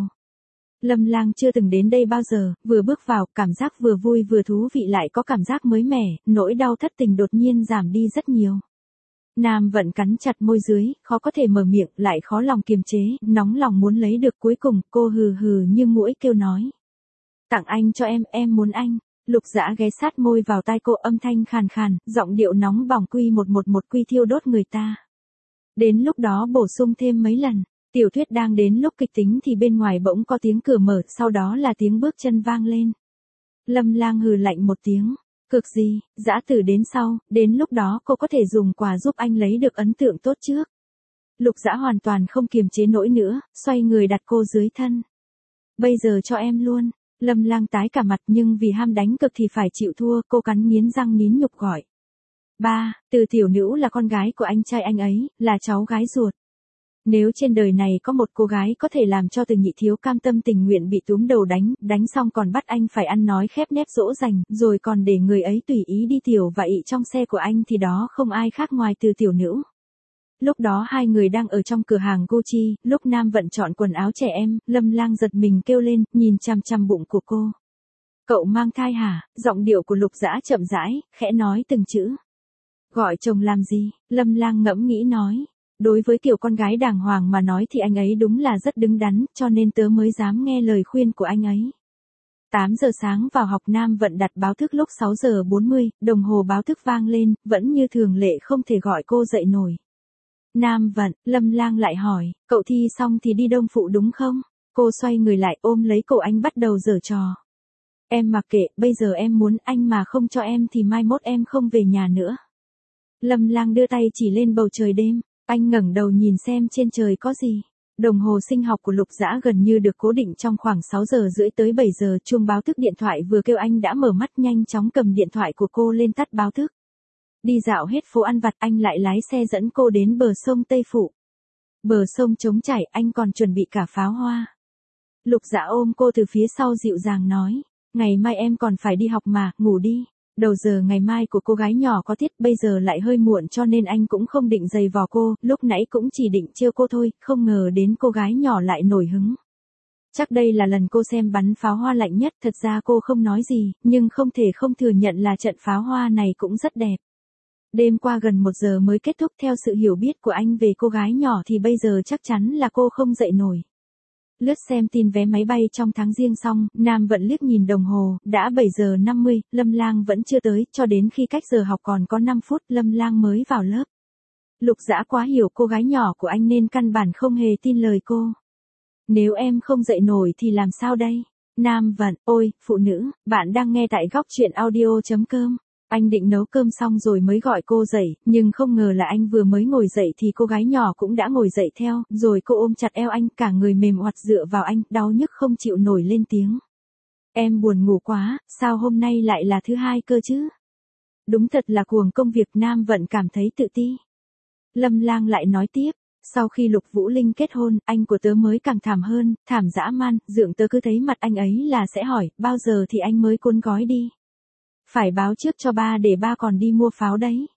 Lâm Lang chưa từng đến đây bao giờ, vừa bước vào, cảm giác vừa vui vừa thú vị lại có cảm giác mới mẻ, nỗi đau thất tình đột nhiên giảm đi rất nhiều. Nam Vận cắn chặt môi dưới, khó có thể mở miệng, lại khó lòng kiềm chế, nóng lòng muốn lấy được, cuối cùng, cô hừ hừ như muỗi kêu nói. Tặng anh cho em, em muốn anh. Lục Dã ghé sát môi vào tai cô, âm thanh khàn khàn, giọng điệu nóng bỏng quy một một một quy thiêu đốt người ta. Đến lúc đó bổ sung thêm mấy lần, tiểu thuyết đang đến lúc kịch tính thì bên ngoài bỗng có tiếng cửa mở, sau đó là tiếng bước chân vang lên. Lâm Lang hừ lạnh một tiếng. Cực gì, Dã Tử đến sau, đến lúc đó cô có thể dùng quà giúp anh lấy được ấn tượng tốt trước. Lục Dã hoàn toàn không kiềm chế nổi nữa, xoay người đặt cô dưới thân. Bây giờ cho em luôn. Lâm Lang tái cả mặt nhưng vì ham đánh cực thì phải chịu thua, cô cắn nghiến răng nín nhục gọi. Ba, Từ tiểu nữ là con gái của anh trai anh ấy, là cháu gái ruột. Nếu trên đời này có một cô gái có thể làm cho Từ Nhị Thiếu cam tâm tình nguyện bị túm đầu đánh, đánh xong còn bắt anh phải ăn nói khép nép dỗ dành, rồi còn để người ấy tùy ý đi tiểu và ị trong xe của anh thì đó không ai khác ngoài Từ tiểu nữ. Lúc đó hai người đang ở trong cửa hàng Gucci, lúc Nam Vận chọn quần áo trẻ em, Lâm Lang giật mình kêu lên, nhìn chằm chằm bụng của cô. Cậu mang thai hả? Giọng điệu của Lục Dã chậm rãi, khẽ nói từng chữ. Gọi chồng làm gì? Lâm Lang ngẫm nghĩ nói. Đối với kiểu con gái đàng hoàng mà nói thì anh ấy đúng là rất đứng đắn, cho nên tớ mới dám nghe lời khuyên của anh ấy. tám giờ sáng vào học, Nam Vận đặt báo thức lúc sáu giờ bốn mươi, đồng hồ báo thức vang lên, vẫn như thường lệ không thể gọi cô dậy nổi. Nam Vận, Lâm Lang lại hỏi, cậu thi xong thì đi Đông Phụ đúng không? Cô xoay người lại ôm lấy cổ anh bắt đầu giở trò. Em mặc kệ, bây giờ em muốn anh mà không cho em thì mai mốt em không về nhà nữa. Lâm Lang đưa tay chỉ lên bầu trời đêm, anh ngẩng đầu nhìn xem trên trời có gì. Đồng hồ sinh học của Lục Dã gần như được cố định trong khoảng sáu giờ rưỡi tới bảy giờ, chuông báo thức điện thoại vừa kêu anh đã mở mắt, nhanh chóng cầm điện thoại của cô lên tắt báo thức. Đi dạo hết phố ăn vặt, anh lại lái xe dẫn cô đến bờ sông Tây Phụ. Bờ sông trống chảy, anh còn chuẩn bị cả pháo hoa. Lục Dã ôm cô từ phía sau dịu dàng nói, ngày mai em còn phải đi học mà, ngủ đi. Đầu giờ ngày mai của cô gái nhỏ có tiết, bây giờ lại hơi muộn cho nên anh cũng không định giày vò cô, lúc nãy cũng chỉ định trêu cô thôi, không ngờ đến cô gái nhỏ lại nổi hứng. Chắc đây là lần cô xem bắn pháo hoa lạnh nhất, thật ra cô không nói gì, nhưng không thể không thừa nhận là trận pháo hoa này cũng rất đẹp. Đêm qua gần một giờ mới kết thúc, theo sự hiểu biết của anh về cô gái nhỏ thì bây giờ chắc chắn là cô không dậy nổi. Lướt xem tin vé máy bay trong tháng Giêng xong, Nam Vận liếc nhìn đồng hồ, đã bảy giờ năm mươi, Lâm Lang vẫn chưa tới, cho đến khi cách giờ học còn có năm phút, Lâm Lang mới vào lớp. Lục Dã quá hiểu cô gái nhỏ của anh nên căn bản không hề tin lời cô. Nếu em không dậy nổi thì làm sao đây? Nam Vận, ôi, phụ nữ, bạn đang nghe tại góc chuyện audio.com. Anh định nấu cơm xong rồi mới gọi cô dậy, nhưng không ngờ là anh vừa mới ngồi dậy thì cô gái nhỏ cũng đã ngồi dậy theo, rồi cô ôm chặt eo anh, cả người mềm oặt dựa vào anh, đau nhức không chịu nổi lên tiếng. Em buồn ngủ quá, sao hôm nay lại là thứ hai cơ chứ? Đúng thật là cuồng công việc. Nam Vận cảm thấy tự ti. Lâm Lang lại nói tiếp. Sau khi Lục Vũ Linh kết hôn, anh của tớ mới càng thảm hơn, thảm dã man, dượng tớ cứ thấy mặt anh ấy là sẽ hỏi, bao giờ thì anh mới cuốn gói đi. Phải báo trước cho ba để ba còn đi mua pháo đấy.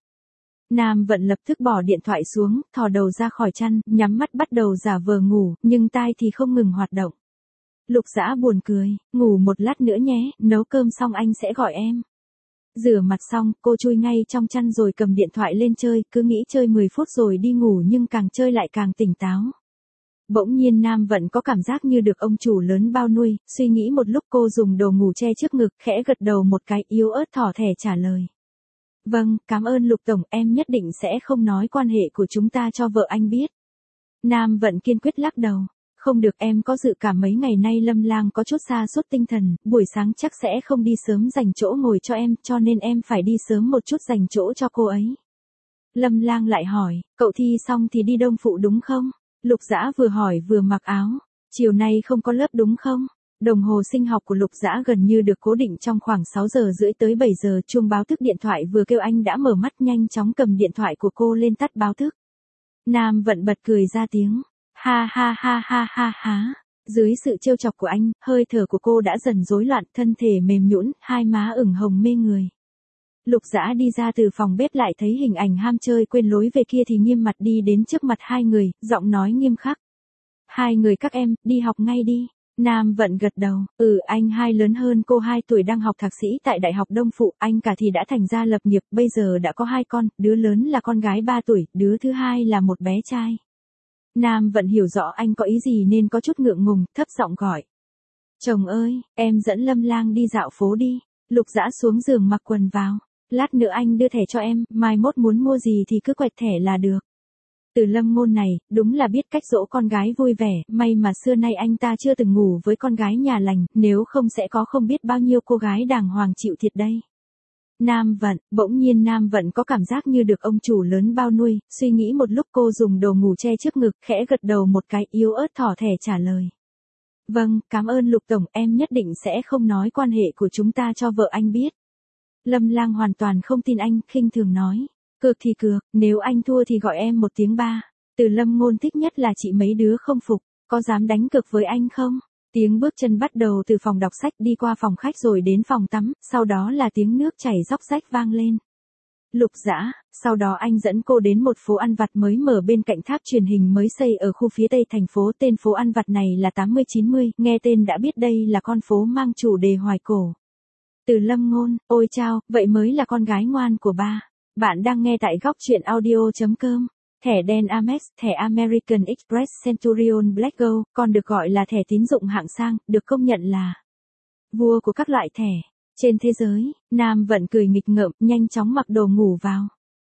Nam Vận lập tức bỏ điện thoại xuống, thò đầu ra khỏi chăn, nhắm mắt bắt đầu giả vờ ngủ, nhưng tai thì không ngừng hoạt động. Lục Dã buồn cười, ngủ một lát nữa nhé, nấu cơm xong anh sẽ gọi em. Rửa mặt xong, cô chui ngay trong chăn rồi cầm điện thoại lên chơi, cứ nghĩ chơi mười phút rồi đi ngủ nhưng càng chơi lại càng tỉnh táo. Bỗng nhiên Nam Vận có cảm giác như được ông chủ lớn bao nuôi, suy nghĩ một lúc cô dùng đồ ngủ che trước ngực, khẽ gật đầu một cái, yếu ớt thỏ thẻ trả lời. Vâng, cảm ơn Lục Tổng, em nhất định sẽ không nói quan hệ của chúng ta cho vợ anh biết. Nam Vận kiên quyết lắc đầu. Không được, em có dự cảm mấy ngày nay Lâm Lang có chút sa sút tinh thần, buổi sáng chắc sẽ không đi sớm dành chỗ ngồi cho em, cho nên em phải đi sớm một chút dành chỗ cho cô ấy. Lâm Lang lại hỏi, cậu thi xong thì đi Đông Phụ đúng không? Lục Dã vừa hỏi vừa mặc áo. Chiều nay không có lớp đúng không? Đồng hồ sinh học của Lục Dã gần như được cố định trong khoảng sáu giờ rưỡi tới bảy giờ, chuông báo thức điện thoại vừa kêu anh đã mở mắt, nhanh chóng cầm điện thoại của cô lên tắt báo thức. Nam Vận bật cười ra tiếng. Ha ha ha ha ha ha. Dưới sự trêu chọc của anh, hơi thở của cô đã dần rối loạn, thân thể mềm nhũn, hai má ửng hồng mê người. Lục Dã đi ra từ phòng bếp lại thấy hình ảnh ham chơi quên lối về kia thì nghiêm mặt đi đến trước mặt hai người, giọng nói nghiêm khắc. Hai người các em, đi học ngay đi. Nam Vận gật đầu, ừ, anh hai lớn hơn cô hai tuổi, đang học thạc sĩ tại Đại học Đông Phụ, anh cả thì đã thành gia lập nghiệp, bây giờ đã có hai con, đứa lớn là con gái ba tuổi, đứa thứ hai là một bé trai. Nam Vận hiểu rõ anh có ý gì nên có chút ngượng ngùng, thấp giọng gọi. Chồng ơi, em dẫn Lâm Lang đi dạo phố đi. Lục Dã xuống giường mặc quần vào. Lát nữa anh đưa thẻ cho em, mai mốt muốn mua gì thì cứ quẹt thẻ là được. Từ Lâm Ngôn này, đúng là biết cách dỗ con gái vui vẻ, may mà xưa nay anh ta chưa từng ngủ với con gái nhà lành, nếu không sẽ có không biết bao nhiêu cô gái đàng hoàng chịu thiệt đây. Nam Vận, bỗng nhiên Nam Vận có cảm giác như được ông chủ lớn bao nuôi, suy nghĩ một lúc cô dùng đồ ngủ che trước ngực, khẽ gật đầu một cái, yếu ớt thỏ thẻ trả lời. Vâng, cảm ơn Lục Tổng, em nhất định sẽ không nói quan hệ của chúng ta cho vợ anh biết. Lâm Lang hoàn toàn không tin anh, khinh thường nói. Cược thì cược, nếu anh thua thì gọi em một tiếng ba. Từ Lâm Ngôn thích nhất là chị mấy đứa không phục, có dám đánh cược với anh không? Tiếng bước chân bắt đầu từ phòng đọc sách đi qua phòng khách rồi đến phòng tắm, sau đó là tiếng nước chảy róc rách vang lên. Lục Dã, sau đó anh dẫn cô đến một phố ăn vặt mới mở bên cạnh tháp truyền hình mới xây ở khu phía tây thành phố, tên phố ăn vặt này là tám mươi chín mươi, nghe tên đã biết đây là con phố mang chủ đề hoài cổ. Từ Lâm Ngôn, ôi chao, vậy mới là con gái ngoan của ba. Bạn đang nghe tại góc chuyện audio.com. Thẻ đen Amex, thẻ American Express Centurion Black Gold, còn được gọi là thẻ tín dụng hạng sang, được công nhận là vua của các loại thẻ trên thế giới. Nam Vận cười nghịch ngợm, nhanh chóng mặc đồ ngủ vào.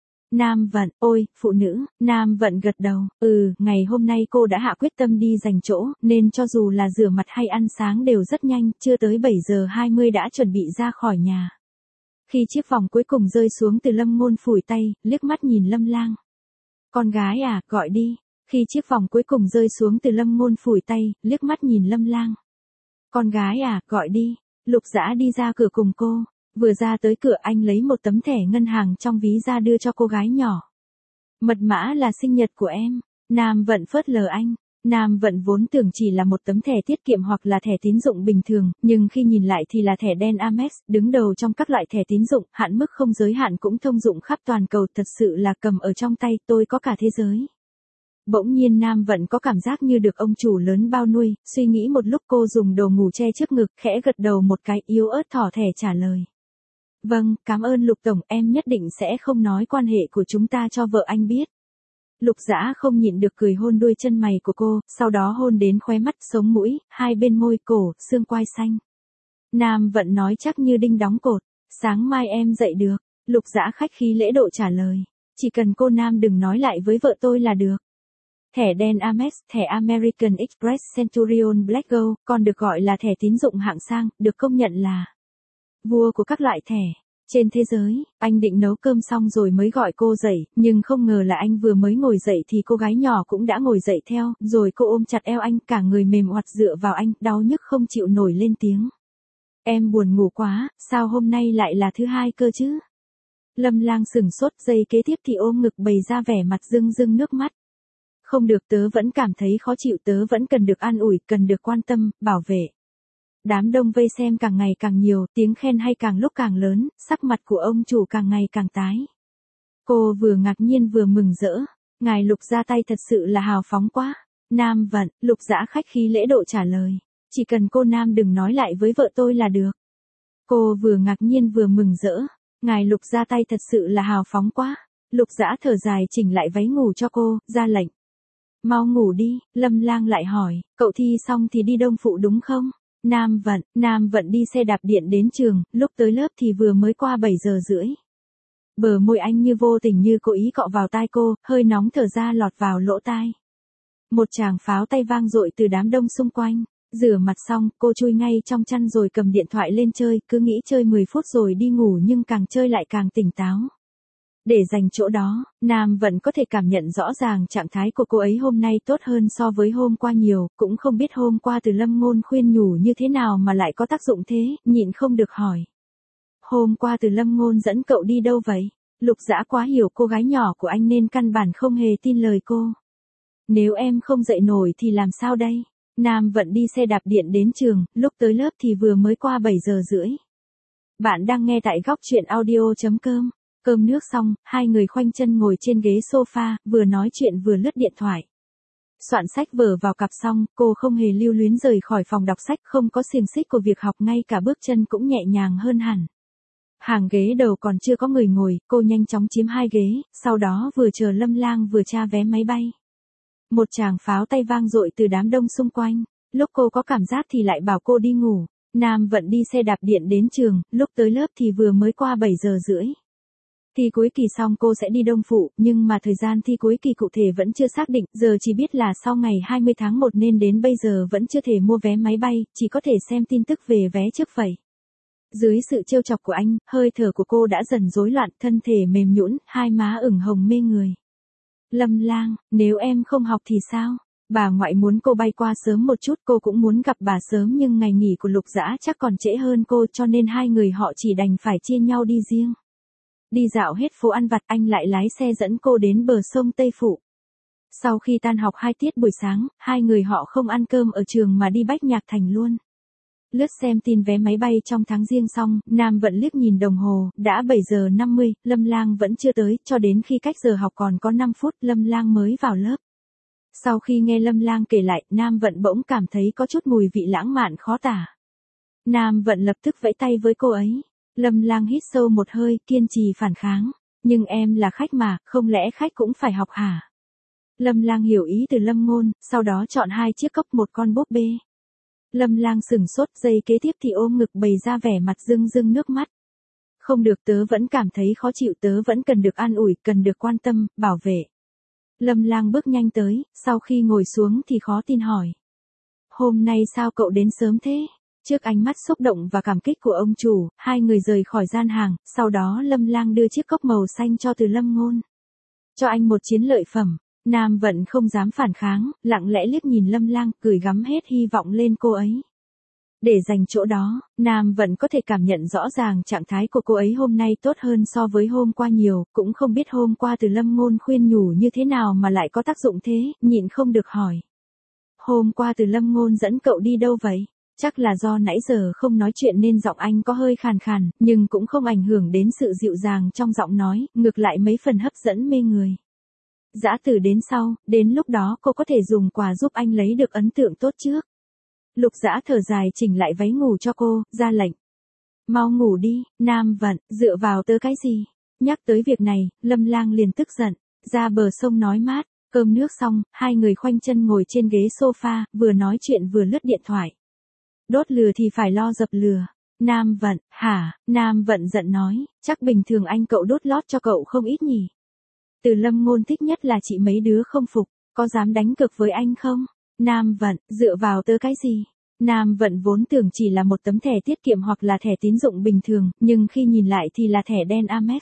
Nam Vận, ôi, phụ nữ. Nam Vận gật đầu, ừ, ngày hôm nay cô đã hạ quyết tâm đi dành chỗ, nên cho dù là rửa mặt hay ăn sáng đều rất nhanh, chưa tới bảy giờ hai mươi đã chuẩn bị ra khỏi nhà. Khi chiếc vòng cuối cùng rơi xuống, Từ Lâm Ngôn phủi tay, liếc mắt nhìn Lâm Lang. Con gái à, gọi đi. Khi chiếc vòng cuối cùng rơi xuống, Từ Lâm Ngôn phủi tay, liếc mắt nhìn Lâm Lang. Con gái à, gọi đi. Lục Dã đi ra cửa cùng cô. Vừa ra tới cửa anh lấy một tấm thẻ ngân hàng trong ví ra đưa cho cô gái nhỏ. Mật mã là sinh nhật của em. Nam Vận phớt lờ anh. Nam Vận vốn tưởng chỉ là một tấm thẻ tiết kiệm hoặc là thẻ tín dụng bình thường, nhưng khi nhìn lại thì là thẻ đen Amex, đứng đầu trong các loại thẻ tín dụng, hạn mức không giới hạn cũng thông dụng khắp toàn cầu, thật sự là cầm ở trong tay, tôi có cả thế giới. Bỗng nhiên Nam Vận có cảm giác như được ông chủ lớn bao nuôi, suy nghĩ một lúc cô dùng đồ ngủ che trước ngực, khẽ gật đầu một cái, yếu ớt thỏ thẻ trả lời. Vâng, cảm ơn Lục Tổng, em nhất định sẽ không nói quan hệ của chúng ta cho vợ anh biết. Lục Dã không nhịn được cười hôn đuôi chân mày của cô, sau đó hôn đến khóe mắt, sống mũi, hai bên môi, cổ, xương quai xanh. Nam Vận nói chắc như đinh đóng cột, sáng mai em dậy được. Lục Dã khách khí lễ độ trả lời, chỉ cần cô Nam đừng nói lại với vợ tôi là được. Thẻ đen Amex, thẻ American Express Centurion Black Gold, còn được gọi là thẻ tín dụng hạng sang, được công nhận là vua của các loại thẻ trên thế giới. Anh định nấu cơm xong rồi mới gọi cô dậy, nhưng không ngờ là anh vừa mới ngồi dậy thì cô gái nhỏ cũng đã ngồi dậy theo, rồi cô ôm chặt eo anh, cả người mềm oặt dựa vào anh, đau nhức không chịu nổi lên tiếng. Em buồn ngủ quá, sao hôm nay lại là thứ hai cơ chứ? Lâm Lang sửng sốt, giây kế tiếp thì ôm ngực bày ra vẻ mặt rưng rưng nước mắt. Không được, tớ vẫn cảm thấy khó chịu, tớ vẫn cần được an ủi, cần được quan tâm, bảo vệ. Đám đông vây xem càng ngày càng nhiều, tiếng khen hay càng lúc càng lớn, sắc mặt của ông chủ càng ngày càng tái. Cô vừa ngạc nhiên vừa mừng rỡ, ngài Lục ra tay thật sự là hào phóng quá. Nam Vận, Lục Dã khách khí lễ độ trả lời, chỉ cần cô Nam đừng nói lại với vợ tôi là được. Cô vừa ngạc nhiên vừa mừng rỡ, ngài Lục ra tay thật sự là hào phóng quá. Lục Dã thở dài chỉnh lại váy ngủ cho cô, ra lệnh. Mau ngủ đi. Lâm Lang lại hỏi, cậu thi xong thì đi Đông Phụ đúng không? Nam Vận, Nam Vận đi xe đạp điện đến trường, lúc tới lớp thì vừa mới qua bảy giờ rưỡi. Bờ môi anh như vô tình như cố ý cọ vào tai cô, hơi nóng thở ra lọt vào lỗ tai. Một tràng pháo tay vang dội từ đám đông xung quanh. Rửa mặt xong, cô chui ngay trong chăn rồi cầm điện thoại lên chơi, cứ nghĩ chơi mười phút rồi đi ngủ nhưng càng chơi lại càng tỉnh táo. Để dành chỗ đó, Nam vẫn có thể cảm nhận rõ ràng trạng thái của cô ấy hôm nay tốt hơn so với hôm qua nhiều, cũng không biết hôm qua Từ Lâm ngôn khuyên nhủ như thế nào mà lại có tác dụng thế, nhịn không được hỏi. Hôm qua Từ Lâm ngôn dẫn cậu đi đâu vậy? Lục Dã quá hiểu cô gái nhỏ của anh nên căn bản không hề tin lời cô. Nếu em không dậy nổi thì làm sao đây? Nam vẫn đi xe đạp điện đến trường, lúc tới lớp thì vừa mới qua bảy giờ rưỡi. Bạn đang nghe tại góc truyện audio chấm com. Cơm nước xong, hai người khoanh chân ngồi trên ghế sofa, vừa nói chuyện vừa lướt điện thoại. Soạn sách vở vào cặp xong, cô không hề lưu luyến rời khỏi phòng đọc sách, không có xiềng xích của việc học, ngay cả bước chân cũng nhẹ nhàng hơn hẳn. Hàng ghế đầu còn chưa có người ngồi, cô nhanh chóng chiếm hai ghế, sau đó vừa chờ Lâm Lang vừa tra vé máy bay. Một tràng pháo tay vang dội từ đám đông xung quanh, lúc cô có cảm giác thì lại bảo cô đi ngủ. Nam vẫn đi xe đạp điện đến trường, lúc tới lớp thì vừa mới qua bảy giờ rưỡi. Thi cuối kỳ xong cô sẽ đi Đông Phụ, nhưng mà thời gian thi cuối kỳ cụ thể vẫn chưa xác định, giờ chỉ biết là sau ngày hai mươi tháng một nên đến bây giờ vẫn chưa thể mua vé máy bay, chỉ có thể xem tin tức về vé trước vậy. Dưới sự trêu chọc của anh, hơi thở của cô đã dần rối loạn, thân thể mềm nhũn, hai má ửng hồng mê người. Lâm Lang, nếu em không học thì sao? Bà ngoại muốn cô bay qua sớm một chút, cô cũng muốn gặp bà sớm nhưng ngày nghỉ của Lục Dã chắc còn trễ hơn cô cho nên hai người họ chỉ đành phải chia nhau đi riêng. Đi dạo hết phố ăn vặt, anh lại lái xe dẫn cô đến bờ sông Tây Phụ. Sau khi tan học hai tiết buổi sáng, hai người họ không ăn cơm ở trường mà đi Bách Nhạc Thành luôn. Lướt xem tin vé máy bay trong tháng Giêng xong, Nam vẫn liếc nhìn đồng hồ, đã bảy giờ năm mươi, Lâm Lang vẫn chưa tới, cho đến khi cách giờ học còn có năm phút, Lâm Lang mới vào lớp. Sau khi nghe Lâm Lang kể lại, Nam Vận bỗng cảm thấy có chút mùi vị lãng mạn khó tả. Nam Vận lập tức vẫy tay với cô ấy. Lâm Lang hít sâu một hơi, kiên trì phản kháng. Nhưng em là khách mà, không lẽ khách cũng phải học hả? Lâm Lang hiểu ý từ Lâm Ngôn, sau đó chọn hai chiếc cốc một con búp bê. Lâm Lang sửng sốt, giây kế tiếp thì ôm ngực bày ra vẻ mặt rưng rưng nước mắt. Không được, tớ vẫn cảm thấy khó chịu, tớ vẫn cần được an ủi, cần được quan tâm, bảo vệ. Lâm Lang bước nhanh tới, sau khi ngồi xuống thì khó tin hỏi. Hôm nay sao cậu đến sớm thế? Trước ánh mắt xúc động và cảm kích của ông chủ, hai người rời khỏi gian hàng, sau đó Lâm Lang đưa chiếc cốc màu xanh cho từ Lâm Ngôn. Cho anh một chiến lợi phẩm. Nam Vận không dám phản kháng, lặng lẽ liếc nhìn Lâm Lang, gửi gắm hết hy vọng lên cô ấy. Để dành chỗ đó, Nam Vận có thể cảm nhận rõ ràng trạng thái của cô ấy hôm nay tốt hơn so với hôm qua nhiều, cũng không biết hôm qua từ Lâm Ngôn khuyên nhủ như thế nào mà lại có tác dụng thế, nhịn không được hỏi. Hôm qua từ Lâm Ngôn dẫn cậu đi đâu vậy? Chắc là do nãy giờ không nói chuyện nên giọng anh có hơi khàn khàn, nhưng cũng không ảnh hưởng đến sự dịu dàng trong giọng nói, ngược lại mấy phần hấp dẫn mê người. Dã Tử đến sau, đến lúc đó cô có thể dùng quà giúp anh lấy được ấn tượng tốt trước. Lục Dã thở dài chỉnh lại váy ngủ cho cô, ra lệnh. Mau ngủ đi. Nam Vận, dựa vào tớ cái gì? Nhắc tới việc này, Lâm Lang liền tức giận, ra bờ sông nói mát, Cơm nước xong, hai người khoanh chân ngồi trên ghế sofa, vừa nói chuyện vừa lướt điện thoại. Đốt lửa thì phải lo dập lửa. Nam Vận, hả? Nam Vận giận nói, chắc bình thường anh cậu đốt lót cho cậu không ít nhỉ. Từ Lâm Ngôn thích nhất là chị mấy đứa không phục, có dám đánh cược với anh không? Nam Vận, dựa vào tớ cái gì? Nam Vận vốn tưởng chỉ là một tấm thẻ tiết kiệm hoặc là thẻ tín dụng bình thường, nhưng khi nhìn lại thì là thẻ đen Amex.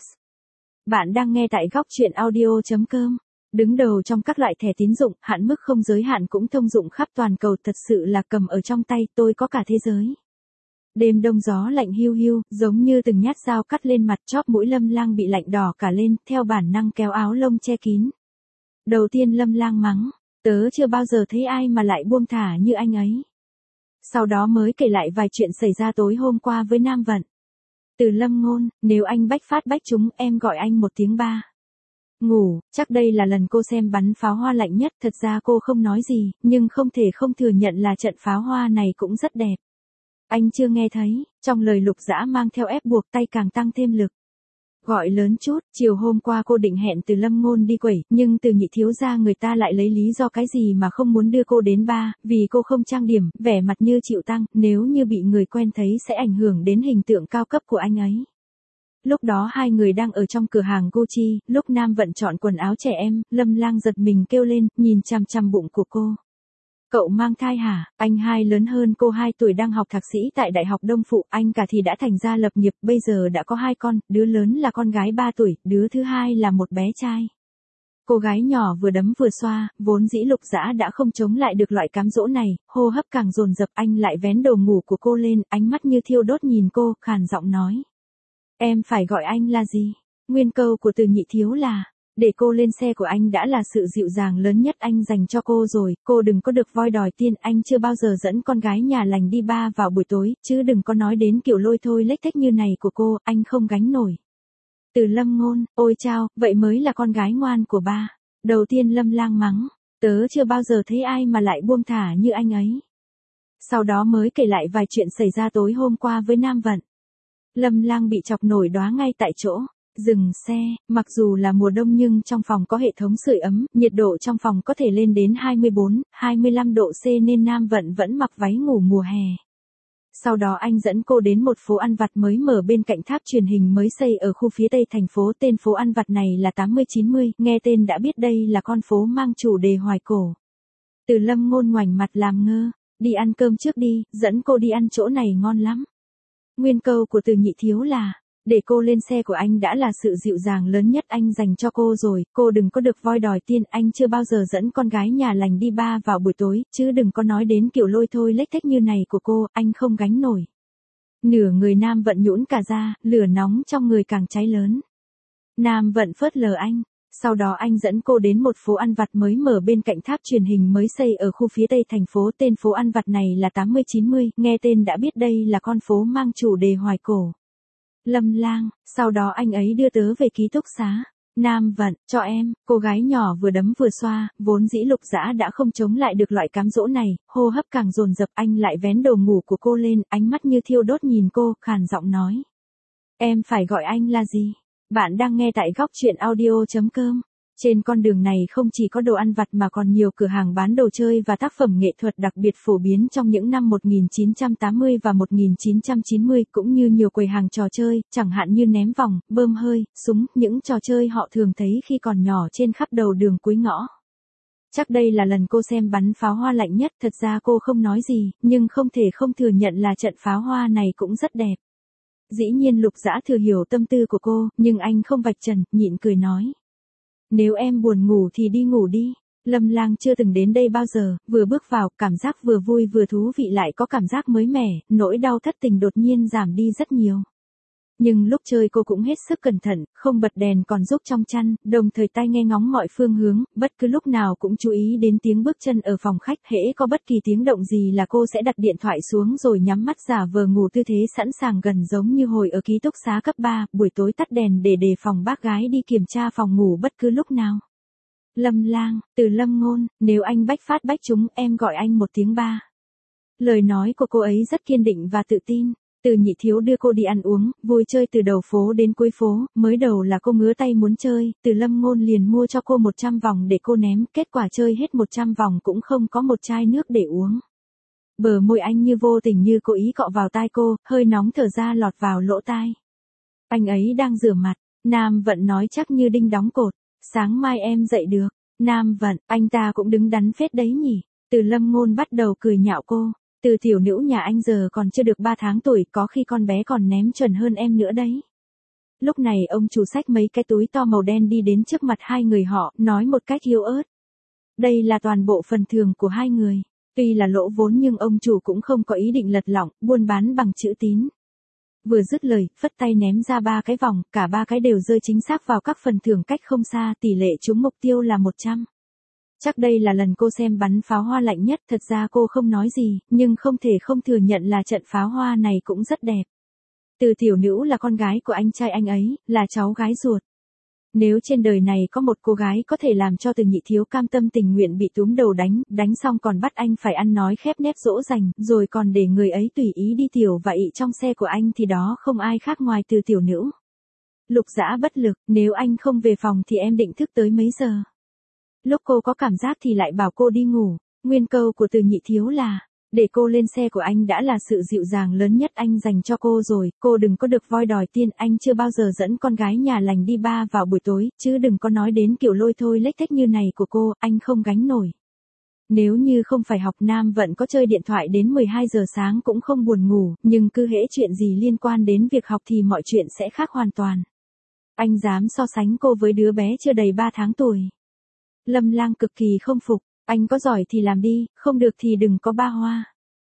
Bạn đang nghe tại góc truyện audio.com. Đứng đầu trong các loại thẻ tín dụng, hạn mức không giới hạn cũng thông dụng khắp toàn cầu, thật sự là cầm ở trong tay, tôi có cả thế giới. Đêm đông gió lạnh hiu hiu, giống như từng nhát dao cắt lên mặt, chóp mũi Lâm Lang bị lạnh đỏ cả lên, theo bản năng kéo áo lông che kín. Đầu tiên Lâm Lang mắng, tớ chưa bao giờ thấy ai mà lại buông thả như anh ấy. Sau đó mới kể lại vài chuyện xảy ra tối hôm qua với Nam Vận. Từ Lâm Ngôn, nếu anh bách phát bách trúng, em gọi anh một tiếng ba. Ngủ, chắc đây là lần cô xem bắn pháo hoa lạnh nhất, thật ra cô không nói gì, nhưng không thể không thừa nhận là trận pháo hoa này cũng rất đẹp. Anh chưa nghe thấy, trong lời Lục Dã mang theo ép buộc, tay càng tăng thêm lực. Gọi lớn chút, chiều hôm qua cô định hẹn Từ Lâm Ngôn đi quẩy, nhưng Từ Nhị thiếu gia người ta lại lấy lý do cái gì mà không muốn đưa cô đến ba, vì cô không trang điểm, vẻ mặt như chịu tăng, nếu như bị người quen thấy sẽ ảnh hưởng đến hình tượng cao cấp của anh ấy. Lúc đó hai người đang ở trong cửa hàng Gucci, lúc Nam Vận chọn quần áo trẻ em, Lâm Lang giật mình kêu lên, nhìn chằm chằm bụng của cô. Cậu mang thai hả? Anh hai lớn hơn cô hai tuổi, đang học thạc sĩ tại Đại học Đông Phụ, anh cả thì đã thành gia lập nghiệp, bây giờ đã có hai con, đứa lớn là con gái ba tuổi, đứa thứ hai là một bé trai. Cô gái nhỏ vừa đấm vừa xoa, vốn dĩ Lục Dã đã không chống lại được loại cám dỗ này, hô hấp càng dồn dập, anh lại vén đồ ngủ của cô lên, ánh mắt như thiêu đốt nhìn cô, khàn giọng nói. Em phải gọi anh là gì? Nguyên câu của Từ Nhị thiếu là, để cô lên xe của anh đã là sự dịu dàng lớn nhất anh dành cho cô rồi, cô đừng có được voi đòi tiên, anh chưa bao giờ dẫn con gái nhà lành đi ba vào buổi tối, chứ đừng có nói đến kiểu lôi thôi lếch thếch như này của cô, anh không gánh nổi. Từ Lâm Ngôn, ôi chao, vậy mới là con gái ngoan của ba. Đầu tiên Lâm Lang mắng, tớ chưa bao giờ thấy ai mà lại buông thả như anh ấy. Sau đó mới kể lại vài chuyện xảy ra tối hôm qua với Nam Vận. Lâm Lang bị chọc nổi đoá ngay tại chỗ. Dừng xe, mặc dù là mùa đông nhưng trong phòng có hệ thống sưởi ấm, nhiệt độ trong phòng có thể lên đến hai mươi bốn, hai mươi lăm độ C nên Nam Vận vẫn mặc váy ngủ mùa hè. Sau đó anh dẫn cô đến một phố ăn vặt mới mở bên cạnh tháp truyền hình mới xây ở khu phía tây thành phố, tên phố ăn vặt này là tám mươi chín mươi, nghe tên đã biết đây là con phố mang chủ đề hoài cổ. Từ Lâm Ngôn ngoảnh mặt làm ngơ, đi ăn cơm trước đi, dẫn cô đi ăn chỗ này ngon lắm. Nguyên câu của Từ Nhị thiếu là, để cô lên xe của anh đã là sự dịu dàng lớn nhất anh dành cho cô rồi, cô đừng có được voi đòi tiên, anh chưa bao giờ dẫn con gái nhà lành đi ba vào buổi tối, chứ đừng có nói đến kiểu lôi thôi lếch thếch như này của cô, anh không gánh nổi. Nửa người Nam Vận nhũn cả ra, lửa nóng trong người càng cháy lớn. Nam Vận phớt lờ anh. Sau đó anh dẫn cô đến một phố ăn vặt mới mở bên cạnh tháp truyền hình mới xây ở khu phía tây thành phố, tên phố ăn vặt này là tám mươi chín mươi, nghe tên đã biết đây là con phố mang chủ đề hoài cổ. Lâm Lang, sau đó anh ấy đưa tớ về ký túc xá. Nam Vận, cho em, cô gái nhỏ vừa đấm vừa xoa, vốn dĩ Lục Dã đã không chống lại được loại cám dỗ này, hô hấp càng dồn dập, anh lại vén đồ ngủ của cô lên, ánh mắt như thiêu đốt nhìn cô, khàn giọng nói. Em phải gọi anh là gì? Bạn đang nghe tại góc truyện audio.com. Trên con đường này không chỉ có đồ ăn vặt mà còn nhiều cửa hàng bán đồ chơi và tác phẩm nghệ thuật đặc biệt phổ biến trong những năm một nghìn chín trăm tám mươi và một nghìn chín trăm chín mươi, cũng như nhiều quầy hàng trò chơi, chẳng hạn như ném vòng, bơm hơi, súng, những trò chơi họ thường thấy khi còn nhỏ trên khắp đầu đường cuối ngõ. Chắc đây là lần cô xem bắn pháo hoa lạnh nhất, thật ra cô không nói gì, nhưng không thể không thừa nhận là trận pháo hoa này cũng rất đẹp. Dĩ nhiên Lục Dã thừa hiểu tâm tư của cô, nhưng anh không vạch trần, nhịn cười nói. Nếu em buồn ngủ thì đi ngủ đi. Lâm Lang chưa từng đến đây bao giờ, vừa bước vào, cảm giác vừa vui vừa thú vị lại có cảm giác mới mẻ, nỗi đau thất tình đột nhiên giảm đi rất nhiều. Nhưng lúc chơi cô cũng hết sức cẩn thận, không bật đèn còn rúc trong chăn, đồng thời tai nghe ngóng mọi phương hướng, bất cứ lúc nào cũng chú ý đến tiếng bước chân ở phòng khách, hễ có bất kỳ tiếng động gì là cô sẽ đặt điện thoại xuống rồi nhắm mắt giả vờ ngủ, tư thế sẵn sàng gần giống như hồi ở ký túc xá cấp ba, buổi tối tắt đèn để đề phòng bác gái đi kiểm tra phòng ngủ bất cứ lúc nào. Lâm Lang, Từ Lâm Ngôn, nếu anh bách phát bách trúng, em gọi anh một tiếng ba. Lời nói của cô ấy rất kiên định và tự tin. Từ Nhị Thiếu đưa cô đi ăn uống, vui chơi từ đầu phố đến cuối phố, mới đầu là cô ngứa tay muốn chơi, Từ Lâm Ngôn liền mua cho cô một trăm vòng để cô ném, kết quả chơi hết một trăm vòng cũng không có một chai nước để uống. Bờ môi anh như vô tình như cố ý cọ vào tai cô, hơi nóng thở ra lọt vào lỗ tai. Anh ấy đang rửa mặt, Nam Vận nói chắc như đinh đóng cột, sáng mai em dậy được. Nam Vận, anh ta cũng đứng đắn phết đấy nhỉ. Từ Lâm Ngôn bắt đầu cười nhạo cô. Từ tiểu nữ nhà anh giờ còn chưa được ba tháng tuổi, có khi con bé còn ném chuẩn hơn em nữa đấy. Lúc này ông chủ xách mấy cái túi to màu đen đi đến trước mặt hai người họ, nói một cách yếu ớt. Đây là toàn bộ phần thưởng của hai người. Tuy là lỗ vốn nhưng ông chủ cũng không có ý định lật lọng, buôn bán bằng chữ tín. Vừa dứt lời, phất tay ném ra ba cái vòng, cả ba cái đều rơi chính xác vào các phần thưởng cách không xa, tỷ lệ trúng mục tiêu là một trăm. Chắc đây là lần cô xem bắn pháo hoa lạnh nhất, thật ra cô không nói gì, nhưng không thể không thừa nhận là trận pháo hoa này cũng rất đẹp. Từ tiểu nữ là con gái của anh trai anh ấy, là cháu gái ruột. Nếu trên đời này có một cô gái có thể làm cho Từ Nhị Thiếu cam tâm tình nguyện bị túm đầu đánh, đánh xong còn bắt anh phải ăn nói khép nép dỗ dành, rồi còn để người ấy tùy ý đi tiểu và ị trong xe của anh thì đó không ai khác ngoài Từ tiểu nữ. Lục Dã bất lực, nếu anh không về phòng thì em định thức tới mấy giờ? Lúc cô có cảm giác thì lại bảo cô đi ngủ, nguyên câu của Từ Nhị Thiếu là, để cô lên xe của anh đã là sự dịu dàng lớn nhất anh dành cho cô rồi, cô đừng có được voi đòi tiên, anh chưa bao giờ dẫn con gái nhà lành đi bar vào buổi tối, chứ đừng có nói đến kiểu lôi thôi lếch thếch như này của cô, anh không gánh nổi. Nếu như không phải học Nam Vận có chơi điện thoại đến mười hai giờ sáng cũng không buồn ngủ, nhưng cứ hễ chuyện gì liên quan đến việc học thì mọi chuyện sẽ khác hoàn toàn. Anh dám so sánh cô với đứa bé chưa đầy ba tháng tuổi. Lâm Lang cực kỳ không phục, anh có giỏi thì làm đi, không được thì đừng có ba hoa.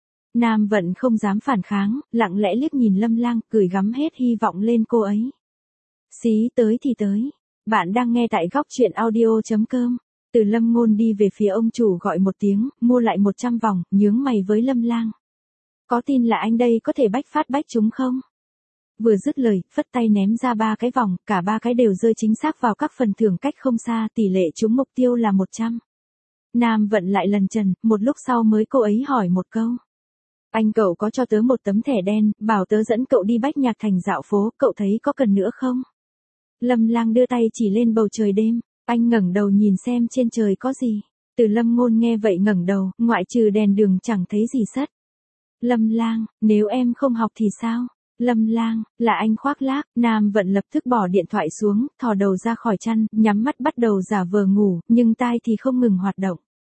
Nam Vận không dám phản kháng, lặng lẽ liếc nhìn Lâm Lang, gửi gắm hết hy vọng lên cô ấy. Xí tới thì tới. Bạn đang nghe tại góc truyện audio chấm com. Từ Lâm Ngôn đi về phía ông chủ gọi một tiếng, mua lại một trăm vòng, nhướng mày với Lâm Lang. Có tin là anh đây có thể bách phát bách trúng không? Vừa dứt lời, phất tay ném ra ba cái vòng, cả ba cái đều rơi chính xác vào các phần thưởng cách không xa, tỷ lệ trúng mục tiêu là một trăm. Nam Vận lại lần trần, một lúc sau mới cô ấy hỏi một câu. Anh cậu có cho tớ một tấm thẻ đen, bảo tớ dẫn cậu đi Bách Nhạc Thành dạo phố, cậu thấy có cần nữa không? Lâm Lang đưa tay chỉ lên bầu trời đêm, anh ngẩng đầu nhìn xem trên trời có gì. Từ Lâm Ngôn nghe vậy ngẩng đầu, ngoại trừ đèn đường chẳng thấy gì sất. Lâm Lang, nếu em không học thì sao? Lâm Lang, là anh khoác lác. Nam Vận lập tức bỏ điện thoại xuống, thò đầu ra khỏi chăn, nhắm mắt bắt đầu giả vờ ngủ, nhưng tai thì không ngừng hoạt động.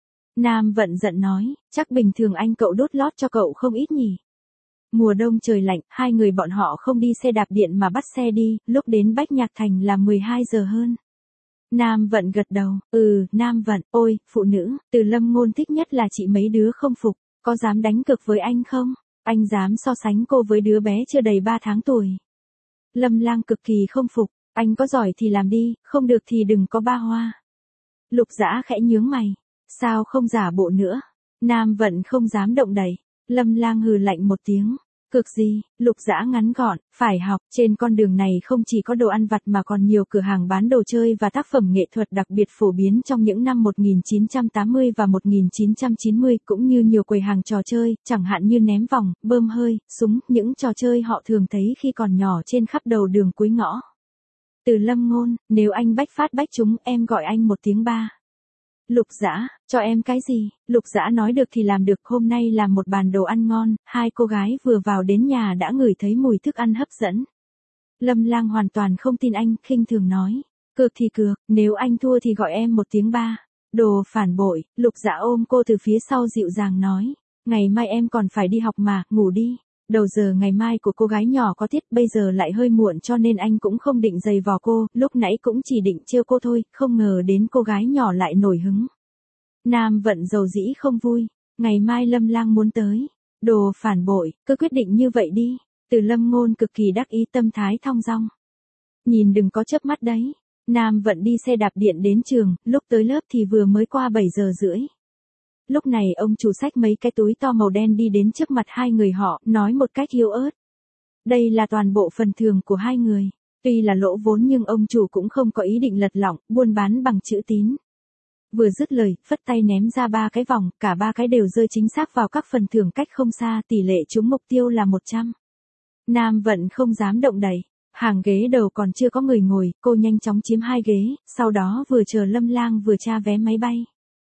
Nam Vận giận nói, chắc bình thường anh cậu đốt lót cho cậu không ít nhỉ. Mùa đông trời lạnh, hai người bọn họ không đi xe đạp điện mà bắt xe đi, lúc đến Bách Nhạc Thành là mười hai giờ hơn. Nam Vận gật đầu, ừ, Nam Vận, ôi, phụ nữ, Từ Lâm Ngôn thích nhất là chị mấy đứa không phục, có dám đánh cực với anh không? Anh dám so sánh cô với đứa bé chưa đầy ba tháng tuổi. Lâm Lang cực kỳ không phục, anh có giỏi thì làm đi, không được thì đừng có ba hoa. Lục Dã khẽ nhướng mày, sao không giả bộ nữa? Nam Vận không dám động đậy. Lâm Lang hừ lạnh một tiếng, cực gì? Lục Dã ngắn gọn, phải học, trên con đường này không chỉ có đồ ăn vặt mà còn nhiều cửa hàng bán đồ chơi và tác phẩm nghệ thuật đặc biệt phổ biến trong những năm một nghìn chín trăm tám mươi và một nghìn chín trăm chín mươi, cũng như nhiều quầy hàng trò chơi, chẳng hạn như ném vòng, bơm hơi, súng, những trò chơi họ thường thấy khi còn nhỏ trên khắp đầu đường cuối ngõ. Từ Lâm Ngôn, nếu anh bách phát bách trúng, em gọi anh một tiếng ba. Lục Dã, cho em cái gì? Lục Dã nói được thì làm được, hôm nay làm một bàn đồ ăn ngon, hai cô gái vừa vào đến nhà đã ngửi thấy mùi thức ăn hấp dẫn. Lâm Lang hoàn toàn không tin anh, khinh thường nói, cược thì cược, nếu anh thua thì gọi em một tiếng ba. Đồ phản bội. Lục Dã ôm cô từ phía sau dịu dàng nói, ngày mai em còn phải đi học mà, ngủ đi. Đầu giờ ngày mai của cô gái nhỏ có tiết, bây giờ lại hơi muộn cho nên anh cũng không định giày vò cô, lúc nãy cũng chỉ định trêu cô thôi, không ngờ đến cô gái nhỏ lại nổi hứng. Nam Vận dầu dĩ không vui, ngày mai Lâm Lang muốn tới. Đồ phản bội, cứ quyết định như vậy đi. Từ Lâm Ngôn cực kỳ đắc ý, tâm thái thong dong. Nhìn đừng có chớp mắt đấy. Nam Vận đi xe đạp điện đến trường, lúc tới lớp thì vừa mới qua bảy giờ rưỡi. Lúc này ông chủ xách mấy cái túi to màu đen đi đến trước mặt hai người họ, nói một cách yếu ớt. Đây là toàn bộ phần thưởng của hai người. Tuy là lỗ vốn nhưng ông chủ cũng không có ý định lật lọng, buôn bán bằng chữ tín. Vừa dứt lời, phất tay ném ra ba cái vòng, cả ba cái đều rơi chính xác vào các phần thưởng cách không xa, tỷ lệ trúng mục tiêu là một trăm. Nam Vận không dám động đậy. Hàng ghế đầu còn chưa có người ngồi, cô nhanh chóng chiếm hai ghế, sau đó vừa chờ Lâm Lang vừa tra vé máy bay.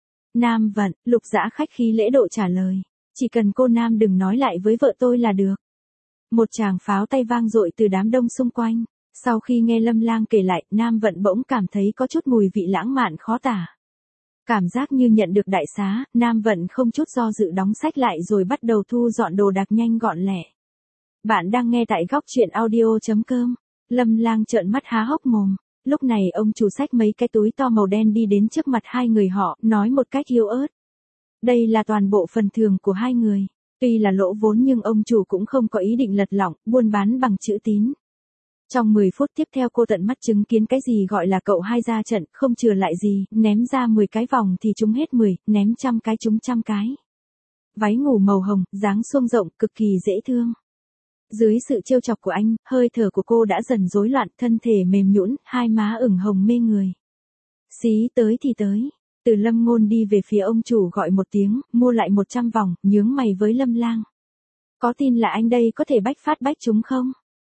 Nam Vận, Lục Dã khách khí lễ độ trả lời. Chỉ cần cô Nam đừng nói lại với vợ tôi là được. Một tràng pháo tay vang dội từ đám đông xung quanh. Sau khi nghe Lâm Lang kể lại, Nam Vận bỗng cảm thấy có chút mùi vị lãng mạn khó tả. Cảm giác như nhận được đại xá, Nam Vận không chút do dự đóng sách lại rồi bắt đầu thu dọn đồ đạc nhanh gọn lẹ. Bạn đang nghe tại góc truyện audio.com. Lâm Lang trợn mắt há hốc mồm. Lúc này ông chủ xách mấy cái túi to màu đen đi đến trước mặt hai người họ, nói một cách yếu ớt. Đây là toàn bộ phần thưởng của hai người. Tuy là lỗ vốn nhưng ông chủ cũng không có ý định lật lọng, buôn bán bằng chữ tín. Trong mười phút tiếp theo cô tận mắt chứng kiến cái gì gọi là cậu hai ra trận, không chừa lại gì, ném ra mười cái vòng thì trúng hết mười, ném trăm cái trúng trăm cái. Váy ngủ màu hồng, dáng xuông rộng, cực kỳ dễ thương. Dưới sự trêu chọc của anh, hơi thở của cô đã dần rối loạn, thân thể mềm nhũn, hai má ửng hồng mê người. Xí tới thì tới. Từ Lâm Ngôn đi về phía ông chủ gọi một tiếng, mua lại một trăm vòng, nhướng mày với Lâm Lang. Có tin là anh đây có thể bách phát bách trúng không?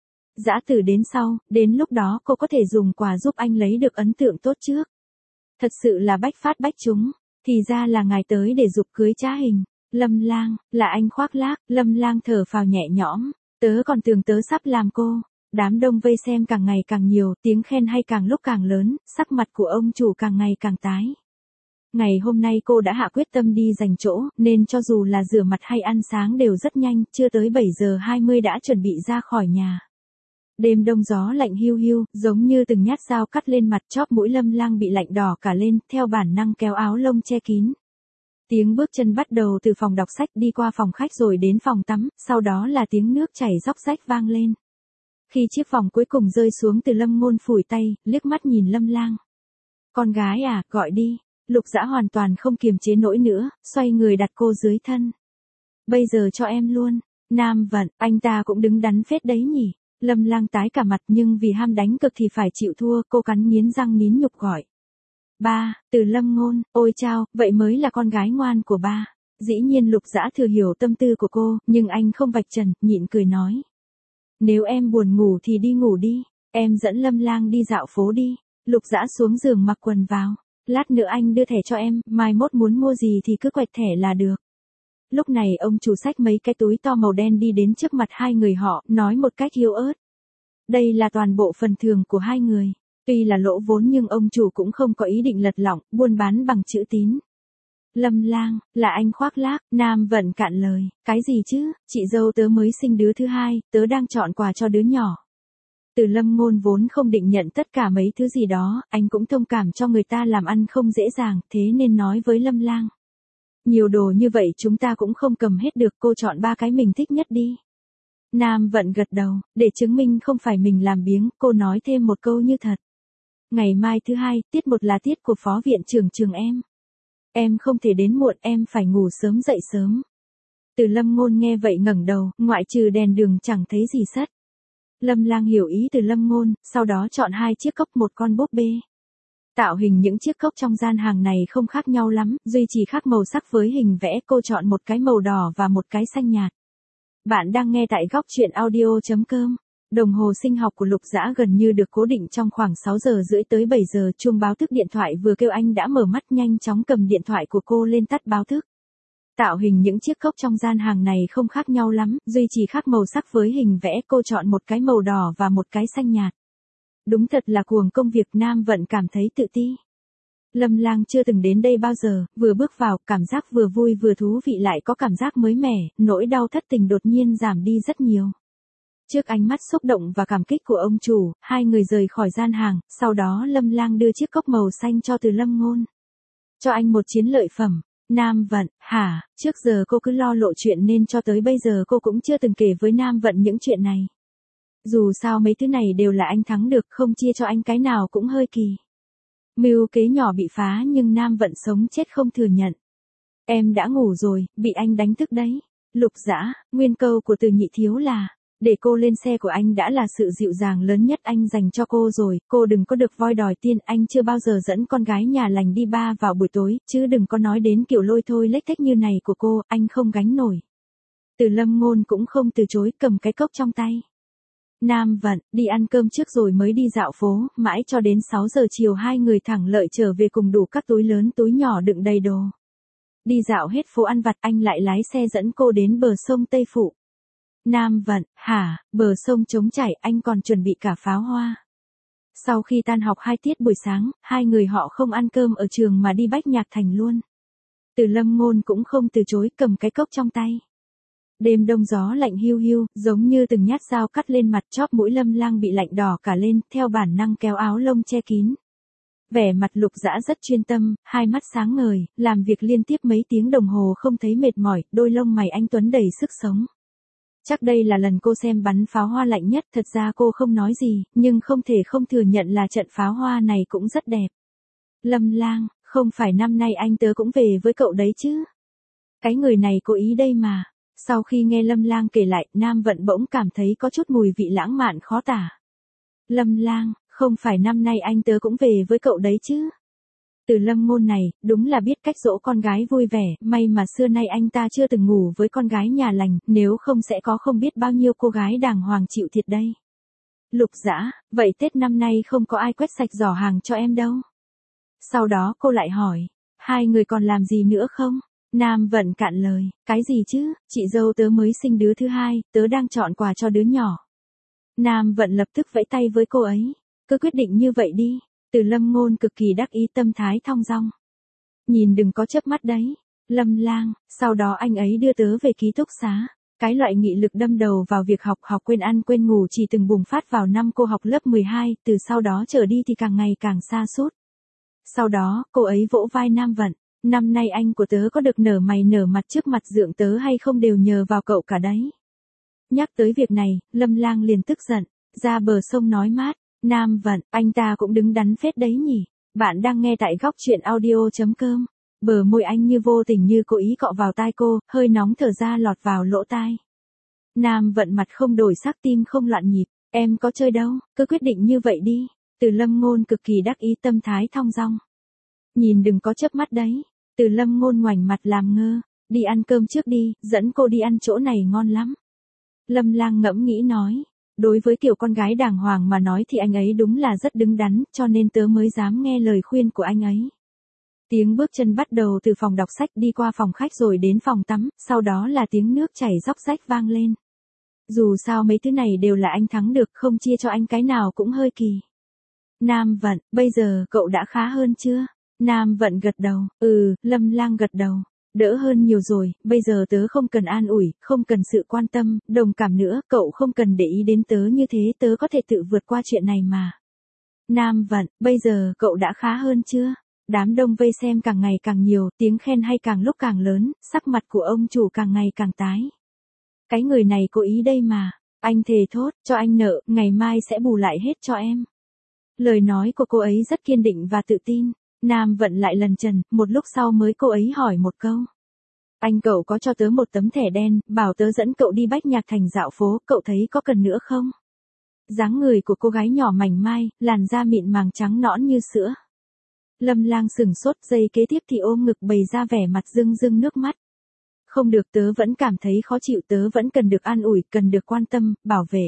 Dã Tử đến sau, đến lúc đó cô có thể dùng quà giúp anh lấy được ấn tượng tốt trước. Thật sự là bách phát bách trúng, thì ra là ngài tới để giục cưới trá hình. Lâm Lang, là anh khoác lác, Lâm Lang thở phào nhẹ nhõm, tớ còn tưởng tớ sắp làm cô. Đám đông vây xem càng ngày càng nhiều, tiếng khen hay càng lúc càng lớn, sắc mặt của ông chủ càng ngày càng tái. Ngày hôm nay cô đã hạ quyết tâm đi giành chỗ, nên cho dù là rửa mặt hay ăn sáng đều rất nhanh, chưa tới bảy giờ hai mươi đã chuẩn bị ra khỏi nhà. Đêm đông gió lạnh hiu hiu, giống như từng nhát dao cắt lên mặt, chóp mũi Lâm Lang bị lạnh đỏ cả lên, theo bản năng kéo áo lông che kín. Tiếng bước chân bắt đầu từ phòng đọc sách đi qua phòng khách rồi đến phòng tắm, sau đó là tiếng nước chảy róc rách vang lên. Khi chiếc vòng cuối cùng rơi xuống Từ Lâm Ngôn phủi tay, liếc mắt nhìn Lâm Lang. Con gái à, gọi đi. Lục Dã hoàn toàn không kiềm chế nổi nữa, xoay người đặt cô dưới thân. Bây giờ cho em luôn. Nam Vận, anh ta cũng đứng đắn phết đấy nhỉ. Lâm Lang tái cả mặt nhưng vì ham đánh cực thì phải chịu thua, cô cắn nghiến răng nín nhục gọi. Ba, Từ Lâm Ngôn, ôi chao, vậy mới là con gái ngoan của ba. Dĩ nhiên Lục Dã thừa hiểu tâm tư của cô, nhưng anh không vạch trần, nhịn cười nói. Nếu em buồn ngủ thì đi ngủ đi, em dẫn Lâm Lang đi dạo phố đi. Lục Dã xuống giường mặc quần vào. Lát nữa anh đưa thẻ cho em, mai mốt muốn mua gì thì cứ quẹt thẻ là được. Lúc này ông chủ xách mấy cái túi to màu đen đi đến trước mặt hai người họ, nói một cách yếu ớt. Đây là toàn bộ phần thưởng của hai người. Tuy là lỗ vốn nhưng ông chủ cũng không có ý định lật lọng, buôn bán bằng chữ tín. Lâm Lang, là anh khoác lác, Nam Vận cạn lời. Cái gì chứ, chị dâu tớ mới sinh đứa thứ hai, tớ đang chọn quà cho đứa nhỏ. Từ Lâm Ngôn vốn không định nhận tất cả mấy thứ gì đó, anh cũng thông cảm cho người ta làm ăn không dễ dàng, thế nên nói với Lâm Lang. Nhiều đồ như vậy chúng ta cũng không cầm hết được, cô chọn ba cái mình thích nhất đi. Nam Vận gật đầu, để chứng minh không phải mình làm biếng, cô nói thêm một câu như thật. Ngày mai thứ hai, tiết một là tiết của phó viện trưởng trường em. Em không thể đến muộn, em phải ngủ sớm dậy sớm. Từ Lâm Ngôn nghe vậy ngẩng đầu, ngoại trừ đèn đường chẳng thấy gì sất. Lâm Lang hiểu ý Từ Lâm Ngôn, sau đó chọn hai chiếc cốc một con búp bê. Tạo hình những chiếc cốc trong gian hàng này không khác nhau lắm, duy chỉ khác màu sắc với hình vẽ, cô chọn một cái màu đỏ và một cái xanh nhạt. Bạn đang nghe tại góc truyện audio.com. Đồng hồ sinh học của Lục Dã gần như được cố định trong khoảng sáu giờ rưỡi tới bảy giờ, chuông báo thức điện thoại vừa kêu anh đã mở mắt, nhanh chóng cầm điện thoại của cô lên tắt báo thức. Tạo hình những chiếc cốc trong gian hàng này không khác nhau lắm, duy chỉ khác màu sắc với hình vẽ, cô chọn một cái màu đỏ và một cái xanh nhạt. Đúng thật là cuồng công việc, Nam Vận cảm thấy tự ti. Lâm Lang chưa từng đến đây bao giờ, vừa bước vào, cảm giác vừa vui vừa thú vị lại có cảm giác mới mẻ, nỗi đau thất tình đột nhiên giảm đi rất nhiều. Trước ánh mắt xúc động và cảm kích của ông chủ, hai người rời khỏi gian hàng, sau đó Lâm Lang đưa chiếc cốc màu xanh cho Từ Lâm Ngôn. Cho anh một chiến lợi phẩm. Nam Vận, hả, trước giờ cô cứ lo lộ chuyện nên cho tới bây giờ cô cũng chưa từng kể với Nam Vận những chuyện này. Dù sao mấy thứ này đều là anh thắng được, không chia cho anh cái nào cũng hơi kỳ. Mưu kế nhỏ bị phá nhưng Nam Vận sống chết không thừa nhận. Em đã ngủ rồi, bị anh đánh thức đấy. Lục Dã, nguyên câu của Từ Nhị Thiếu là, để cô lên xe của anh đã là sự dịu dàng lớn nhất anh dành cho cô rồi, cô đừng có được voi đòi tiên, anh chưa bao giờ dẫn con gái nhà lành đi bar vào buổi tối, chứ đừng có nói đến kiểu lôi thôi lếch thếch như này của cô, anh không gánh nổi. Từ Lâm Ngôn cũng không từ chối, cầm cái cốc trong tay. Nam Vận, đi ăn cơm trước rồi mới đi dạo phố, mãi cho đến sáu giờ chiều hai người thẳng lợi trở về cùng đủ các túi lớn túi nhỏ đựng đầy đồ. Đi dạo hết phố ăn vặt anh lại lái xe dẫn cô đến bờ sông Tây Phụ. Nam Vận, hả, bờ sông trống chảy anh còn chuẩn bị cả pháo hoa. Sau khi tan học hai tiết buổi sáng, hai người họ không ăn cơm ở trường mà đi Bách Nhạc Thành luôn. Từ Lâm Ngôn cũng không từ chối, cầm cái cốc trong tay. Đêm đông gió lạnh hiu hiu, giống như từng nhát dao cắt lên mặt, chóp mũi Lâm Lang bị lạnh đỏ cả lên, theo bản năng kéo áo lông che kín. Vẻ mặt Lục Dã rất chuyên tâm, hai mắt sáng ngời, làm việc liên tiếp mấy tiếng đồng hồ không thấy mệt mỏi, đôi lông mày anh tuấn đầy sức sống. Chắc đây là lần cô xem bắn pháo hoa lạnh nhất, thật ra cô không nói gì, nhưng không thể không thừa nhận là trận pháo hoa này cũng rất đẹp. Lâm Lang, không phải năm nay anh tớ cũng về với cậu đấy chứ? Cái người này cố ý đây mà. Sau khi nghe Lâm Lang kể lại, Nam Vận bỗng cảm thấy có chút mùi vị lãng mạn khó tả. Lâm Lang, không phải năm nay anh tớ cũng về với cậu đấy chứ? Từ Lâm Ngôn này, đúng là biết cách dỗ con gái vui vẻ, may mà xưa nay anh ta chưa từng ngủ với con gái nhà lành, nếu không sẽ có không biết bao nhiêu cô gái đàng hoàng chịu thiệt đây. Lục Dã, vậy Tết năm nay không có ai quét sạch giỏ hàng cho em đâu. Sau đó cô lại hỏi, hai người còn làm gì nữa không? Nam Vận cạn lời, cái gì chứ, chị dâu tớ mới sinh đứa thứ hai, tớ đang chọn quà cho đứa nhỏ. Nam Vận lập tức vẫy tay với cô ấy, cứ quyết định như vậy đi. Từ Lâm Ngôn cực kỳ đắc ý, tâm thái thong dong. Nhìn đừng có chớp mắt đấy, Lâm Lang, sau đó anh ấy đưa tớ về ký túc xá. Cái loại nghị lực đâm đầu vào việc học, học quên ăn quên ngủ chỉ từng bùng phát vào năm cô học lớp mười hai, từ sau đó trở đi thì càng ngày càng sa sút. Sau đó, cô ấy vỗ vai Nam Vận, năm nay anh của tớ có được nở mày nở mặt trước mặt dượng tớ hay không đều nhờ vào cậu cả đấy. Nhắc tới việc này, Lâm Lang liền tức giận, ra bờ sông nói mát. Nam Vận, anh ta cũng đứng đắn phết đấy nhỉ. Bạn đang nghe tại góc truyện audio chấm com. Bờ môi anh như vô tình như cố ý cọ vào tai cô, hơi nóng thở ra lọt vào lỗ tai. Nam Vận mặt không đổi sắc, tim không loạn nhịp. Em có chơi đâu, cứ quyết định như vậy đi. Từ Lâm Ngôn cực kỳ đắc ý, tâm thái thong dong. Nhìn đừng có chớp mắt đấy. Từ Lâm Ngôn ngoảnh mặt làm ngơ. Đi ăn cơm trước đi, dẫn cô đi ăn chỗ này ngon lắm. Lâm Lang ngẫm nghĩ nói. Đối với kiểu con gái đàng hoàng mà nói thì anh ấy đúng là rất đứng đắn, cho nên tớ mới dám nghe lời khuyên của anh ấy. Tiếng bước chân bắt đầu từ phòng đọc sách đi qua phòng khách rồi đến phòng tắm, sau đó là tiếng nước chảy róc rách vang lên. Dù sao mấy thứ này đều là anh thắng được, không chia cho anh cái nào cũng hơi kỳ. Nam Vận, bây giờ cậu đã khá hơn chưa? Nam Vận gật đầu, ừ, Lâm Lang gật đầu. Đỡ hơn nhiều rồi, bây giờ tớ không cần an ủi, không cần sự quan tâm, đồng cảm nữa, cậu không cần để ý đến tớ như thế, tớ có thể tự vượt qua chuyện này mà. Nam Vận, bây giờ cậu đã khá hơn chưa? Đám đông vây xem càng ngày càng nhiều, tiếng khen hay càng lúc càng lớn, sắc mặt của ông chủ càng ngày càng tái. Cái người này cố ý đây mà, anh thề thốt, cho anh nợ, ngày mai sẽ bù lại hết cho em. Lời nói của cô ấy rất kiên định và tự tin. Nam Vận lại lần trần, một lúc sau mới cô ấy hỏi một câu. Anh cậu có cho tớ một tấm thẻ đen, bảo tớ dẫn cậu đi Bách Nhạc Thành dạo phố, cậu thấy có cần nữa không? Dáng người của cô gái nhỏ mảnh mai, làn da mịn màng trắng nõn như sữa. Lâm Lang sừng sốt, giây kế tiếp thì ôm ngực bày ra vẻ mặt rưng rưng nước mắt. Không được, tớ vẫn cảm thấy khó chịu, tớ vẫn cần được an ủi, cần được quan tâm, bảo vệ.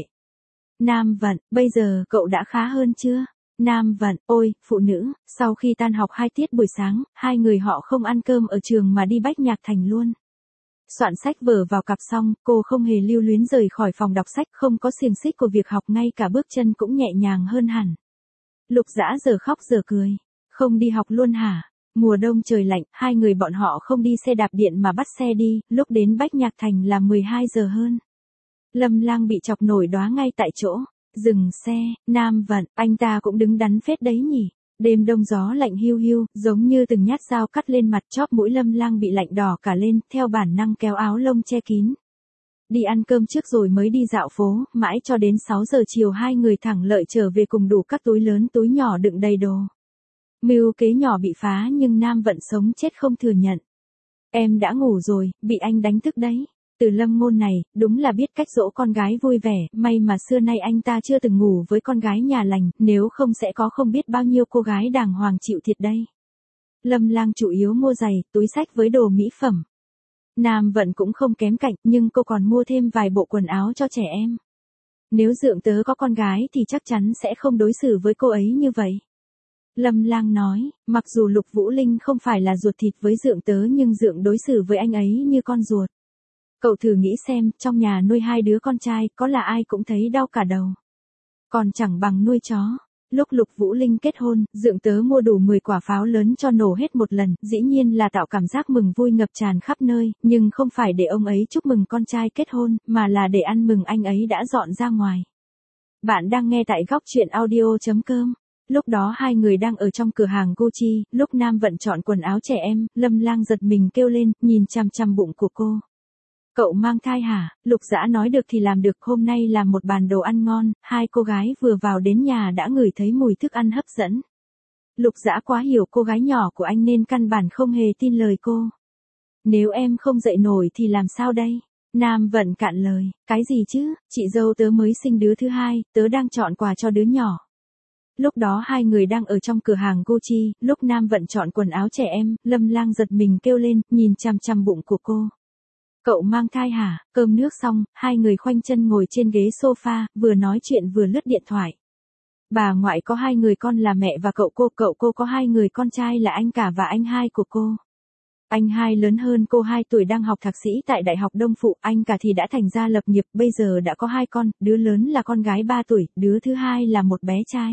Nam Vận, bây giờ cậu đã khá hơn chưa? Nam Vận, ôi, phụ nữ, sau khi tan học hai tiết buổi sáng, hai người họ không ăn cơm ở trường mà đi Bách Nhạc Thành luôn. Soạn sách vở vào cặp xong, cô không hề lưu luyến rời khỏi phòng đọc sách, không có xiềng xích của việc học, ngay cả bước chân cũng nhẹ nhàng hơn hẳn. Lục Dã giờ khóc giờ cười. Không đi học luôn hả? Mùa đông trời lạnh, hai người bọn họ không đi xe đạp điện mà bắt xe đi, lúc đến Bách Nhạc Thành là mười hai giờ hơn. Lâm Lang bị chọc nổi đóa ngay tại chỗ. Dừng xe, Nam Vận, anh ta cũng đứng đắn phết đấy nhỉ. Đêm đông gió lạnh hiu hiu, giống như từng nhát dao cắt lên mặt, chóp mũi Lâm Lang bị lạnh đỏ cả lên, theo bản năng kéo áo lông che kín. Đi ăn cơm trước rồi mới đi dạo phố, mãi cho đến sáu giờ chiều hai người thẳng lợi trở về cùng đủ các túi lớn túi nhỏ đựng đầy đồ. Mưu kế nhỏ bị phá nhưng Nam Vận sống chết không thừa nhận. Em đã ngủ rồi, bị anh đánh thức đấy. Từ Lâm Ngôn này, đúng là biết cách dỗ con gái vui vẻ, may mà xưa nay anh ta chưa từng ngủ với con gái nhà lành, nếu không sẽ có không biết bao nhiêu cô gái đàng hoàng chịu thiệt đây. Lâm Lang chủ yếu mua giày, túi xách với đồ mỹ phẩm. Nam Vận cũng không kém cạnh, nhưng cô còn mua thêm vài bộ quần áo cho trẻ em. Nếu dượng tớ có con gái thì chắc chắn sẽ không đối xử với cô ấy như vậy. Lâm Lang nói, mặc dù Lục Vũ Linh không phải là ruột thịt với dượng tớ nhưng dượng đối xử với anh ấy như con ruột. Cậu thử nghĩ xem, trong nhà nuôi hai đứa con trai, có là ai cũng thấy đau cả đầu. Còn chẳng bằng nuôi chó. Lúc Lục Vũ Linh kết hôn, dượng tớ mua đủ mười quả pháo lớn cho nổ hết một lần, dĩ nhiên là tạo cảm giác mừng vui ngập tràn khắp nơi, nhưng không phải để ông ấy chúc mừng con trai kết hôn, mà là để ăn mừng anh ấy đã dọn ra ngoài. Bạn đang nghe tại góc truyện audio chấm com. Lúc đó hai người đang ở trong cửa hàng Gucci, lúc Nam Vận chọn quần áo trẻ em, Lâm Lang giật mình kêu lên, nhìn chằm chằm bụng của cô. Cậu mang thai hả? Lục Dã nói được thì làm được, hôm nay làm một bàn đồ ăn ngon, hai cô gái vừa vào đến nhà đã ngửi thấy mùi thức ăn hấp dẫn. Lục Dã quá hiểu cô gái nhỏ của anh nên căn bản không hề tin lời cô. Nếu em không dậy nổi thì làm sao đây? Nam Vận cạn lời, cái gì chứ, chị dâu tớ mới sinh đứa thứ hai, tớ đang chọn quà cho đứa nhỏ. Lúc đó hai người đang ở trong cửa hàng Gucci, lúc Nam Vận chọn quần áo trẻ em, Lâm Lang giật mình kêu lên, nhìn chằm chằm bụng của cô. Cậu mang thai hả? Cơm nước xong, hai người khoanh chân ngồi trên ghế sofa, vừa nói chuyện vừa lướt điện thoại. Bà ngoại có hai người con là mẹ và cậu cô, cậu cô có hai người con trai là anh cả và anh hai của cô. Anh hai lớn hơn cô hai tuổi đang học thạc sĩ tại Đại học Đông Phụ, anh cả thì đã thành gia lập nghiệp, bây giờ đã có hai con, đứa lớn là con gái ba tuổi, đứa thứ hai là một bé trai.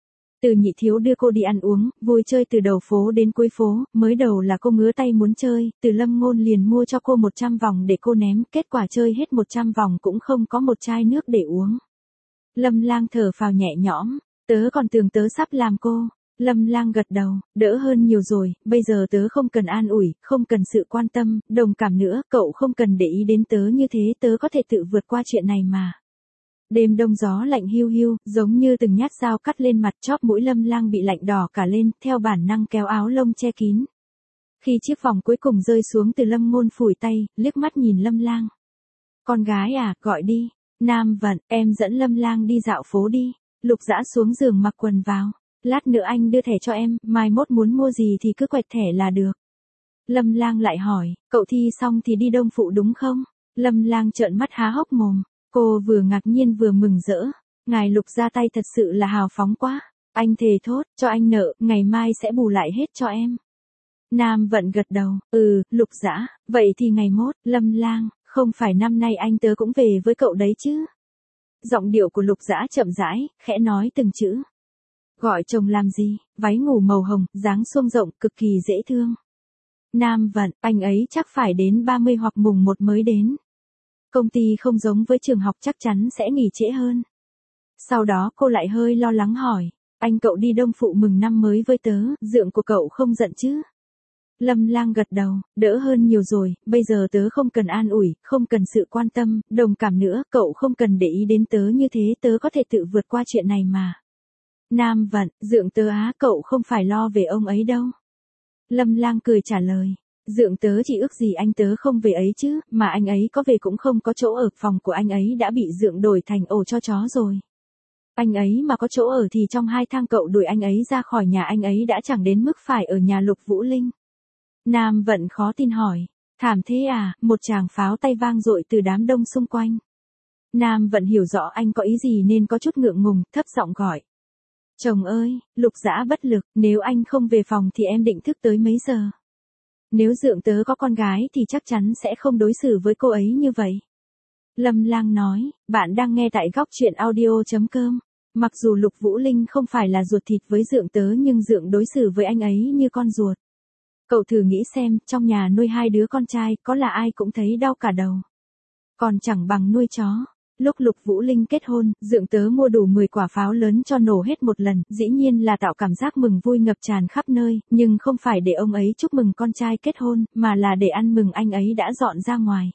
Từ Nhị Thiếu đưa cô đi ăn uống, vui chơi từ đầu phố đến cuối phố, mới đầu là cô ngứa tay muốn chơi, Từ Lâm Ngôn liền mua cho cô một trăm vòng để cô ném, kết quả chơi hết một trăm vòng cũng không có một chai nước để uống. Lâm Lang thở phào nhẹ nhõm, tớ còn tưởng tớ sắp làm cô. Lâm Lang gật đầu, đỡ hơn nhiều rồi, bây giờ tớ không cần an ủi, không cần sự quan tâm, đồng cảm nữa, cậu không cần để ý đến tớ như thế, tớ có thể tự vượt qua chuyện này mà. Đêm đông gió lạnh hiu hiu, giống như từng nhát dao cắt lên mặt, chóp mũi Lâm Lang bị lạnh đỏ cả lên, theo bản năng kéo áo lông che kín. Khi chiếc vòng cuối cùng rơi xuống, Từ Lâm Ngôn phủi tay, liếc mắt nhìn Lâm Lang. Con gái à, gọi đi. Nam Vận, em dẫn Lâm Lang đi dạo phố đi. Lục Dã xuống giường mặc quần vào. Lát nữa anh đưa thẻ cho em, mai mốt muốn mua gì thì cứ quẹt thẻ là được. Lâm Lang lại hỏi, cậu thi xong thì đi Đông Phụ đúng không? Lâm Lang trợn mắt há hốc mồm. Cô vừa ngạc nhiên vừa mừng rỡ. Ngài Lục ra tay thật sự là hào phóng quá. Anh thề thốt, cho anh nợ, ngày mai sẽ bù lại hết cho em. Nam Vận gật đầu, ừ, Lục Dã, vậy thì ngày mốt, Lâm Lang, không phải năm nay anh tớ cũng về với cậu đấy chứ. Giọng điệu của Lục Dã chậm rãi, khẽ nói từng chữ. Gọi chồng làm gì, váy ngủ màu hồng, dáng xuông rộng, cực kỳ dễ thương. Nam Vận, anh ấy chắc phải đến ba mươi hoặc mùng một mới đến. Công ty không giống với trường học, chắc chắn sẽ nghỉ trễ hơn. Sau đó cô lại hơi lo lắng hỏi, anh cậu đi Đông Phụ mừng năm mới với tớ, dượng của cậu không giận chứ? Lâm Lang gật đầu, đỡ hơn nhiều rồi, bây giờ tớ không cần an ủi, không cần sự quan tâm, đồng cảm nữa, cậu không cần để ý đến tớ như thế, tớ có thể tự vượt qua chuyện này mà. Nam Vận, dượng tớ á, cậu không phải lo về ông ấy đâu. Lâm Lang cười trả lời. Dượng tớ chỉ ước gì anh tớ không về ấy chứ, mà anh ấy có về cũng không có chỗ ở, phòng của anh ấy đã bị dượng đổi thành ổ cho chó rồi. Anh ấy mà có chỗ ở thì trong hai tháng cậu đuổi anh ấy ra khỏi nhà, anh ấy đã chẳng đến mức phải ở nhà Lục Vũ Linh. Nam Vận khó tin hỏi, thảm thế à, một tràng pháo tay vang dội từ đám đông xung quanh. Nam Vận hiểu rõ anh có ý gì nên có chút ngượng ngùng, thấp giọng gọi. Chồng ơi, Lục Dã bất lực, nếu anh không về phòng thì em định thức tới mấy giờ? Nếu dượng tớ có con gái thì chắc chắn sẽ không đối xử với cô ấy như vậy. Lâm Lang nói, bạn đang nghe tại góc truyện audio chấm com. Mặc dù Lục Vũ Linh không phải là ruột thịt với dượng tớ nhưng dượng đối xử với anh ấy như con ruột. Cậu thử nghĩ xem, trong nhà nuôi hai đứa con trai, có là ai cũng thấy đau cả đầu. Còn chẳng bằng nuôi chó. Lúc Lục Vũ Linh kết hôn, dượng tớ mua đủ mười quả pháo lớn cho nổ hết một lần, dĩ nhiên là tạo cảm giác mừng vui ngập tràn khắp nơi, nhưng không phải để ông ấy chúc mừng con trai kết hôn, mà là để ăn mừng anh ấy đã dọn ra ngoài.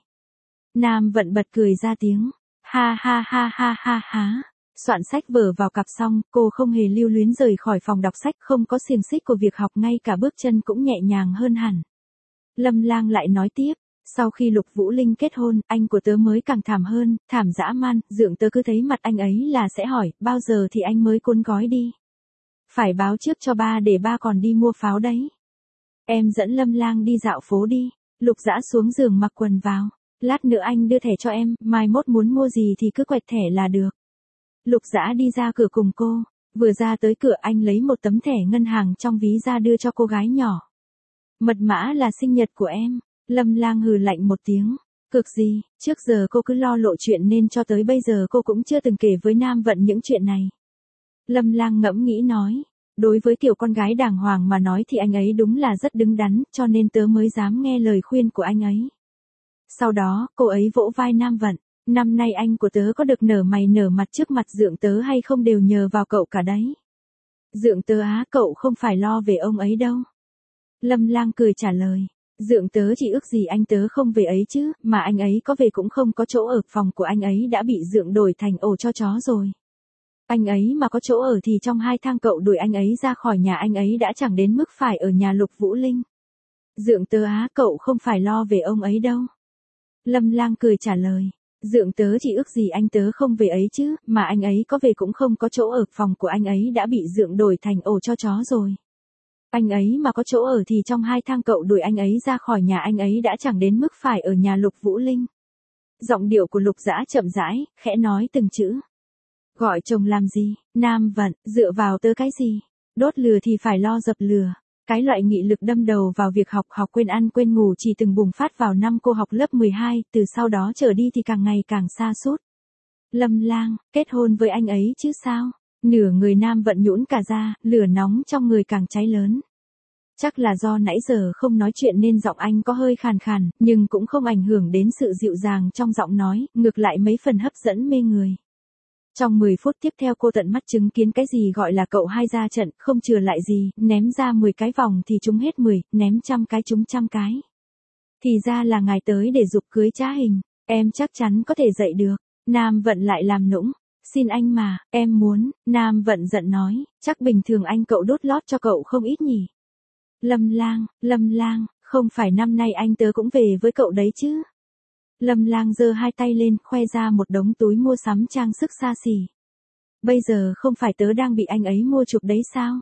Nam Vận bật cười ra tiếng, ha ha ha ha ha ha. Soạn sách vở vào cặp xong, cô không hề lưu luyến rời khỏi phòng đọc sách, không có xiềng xích của việc học, ngay cả bước chân cũng nhẹ nhàng hơn hẳn. Lâm Lang lại nói tiếp. Sau khi Lục Vũ Linh kết hôn, anh của tớ mới càng thảm hơn, thảm dã man, dượng tớ cứ thấy mặt anh ấy là sẽ hỏi, bao giờ thì anh mới cuốn gói đi. Phải báo trước cho ba để ba còn đi mua pháo đấy. Em dẫn Lâm Lang đi dạo phố đi. Lục Dã xuống giường mặc quần vào. Lát nữa anh đưa thẻ cho em, mai mốt muốn mua gì thì cứ quẹt thẻ là được. Lục Dã đi ra cửa cùng cô. Vừa ra tới cửa anh lấy một tấm thẻ ngân hàng trong ví ra đưa cho cô gái nhỏ. Mật mã là sinh nhật của em. Lâm Lang hừ lạnh một tiếng. Cực gì, trước giờ cô cứ lo lộ chuyện nên cho tới bây giờ cô cũng chưa từng kể với Nam Vận những chuyện này. Lâm Lang ngẫm nghĩ nói. Đối với kiểu con gái đàng hoàng mà nói thì anh ấy đúng là rất đứng đắn, cho nên tớ mới dám nghe lời khuyên của anh ấy. Sau đó, cô ấy vỗ vai Nam Vận. Năm nay anh của tớ có được nở mày nở mặt trước mặt Dượng tớ hay không đều nhờ vào cậu cả đấy. Dượng tớ á, cậu không phải lo về ông ấy đâu. Lâm Lang cười trả lời. Dượng tớ chỉ ước gì anh tớ không về ấy chứ, mà anh ấy có về cũng không có chỗ ở, phòng của anh ấy đã bị Dượng đổi thành ổ cho chó rồi. Anh ấy mà có chỗ ở thì trong hai tháng cậu đuổi anh ấy ra khỏi nhà anh ấy đã chẳng đến mức phải ở nhà Lục Vũ Linh. Dượng tớ á, cậu không phải lo về ông ấy đâu. Lâm Lang cười trả lời. Dượng tớ chỉ ước gì anh tớ không về ấy chứ, mà anh ấy có về cũng không có chỗ ở, phòng của anh ấy đã bị Dượng đổi thành ổ cho chó rồi. Anh ấy mà có chỗ ở thì trong hai tháng cậu đuổi anh ấy ra khỏi nhà anh ấy đã chẳng đến mức phải ở nhà Lục Vũ Linh. Giọng điệu của Lục Dã chậm rãi, khẽ nói từng chữ. Gọi chồng làm gì, Nam Vận, dựa vào tớ cái gì? Đốt lửa thì phải lo dập lửa. Cái loại nghị lực đâm đầu vào việc học học quên ăn quên ngủ chỉ từng bùng phát vào năm cô học lớp mười hai, từ sau đó trở đi thì càng ngày càng sa sút. Lâm Lang, kết hôn với anh ấy chứ sao? Nửa người Nam Vận nhũn cả ra, lửa nóng trong người càng cháy lớn. Chắc là do nãy giờ không nói chuyện nên giọng anh có hơi khàn khàn, nhưng cũng không ảnh hưởng đến sự dịu dàng trong giọng nói, ngược lại mấy phần hấp dẫn mê người. Trong mười phút tiếp theo cô tận mắt chứng kiến cái gì gọi là cậu hai ra trận, không chừa lại gì, ném ra mười cái vòng thì trúng hết mười, ném trăm cái trúng trăm cái. Thì ra là ngài tới để giục cưới trá hình, em chắc chắn có thể dạy được. Nam Vận lại làm nũng. Xin anh mà, em muốn, Nam Vận giận nói, chắc bình thường anh cậu đốt lót cho cậu không ít nhỉ. Lâm Lang, Lâm Lang, không phải năm nay anh tớ cũng về với cậu đấy chứ. Lâm Lang giơ hai tay lên, khoe ra một đống túi mua sắm trang sức xa xỉ. Bây giờ không phải tớ đang bị anh ấy mua chuộc đấy sao?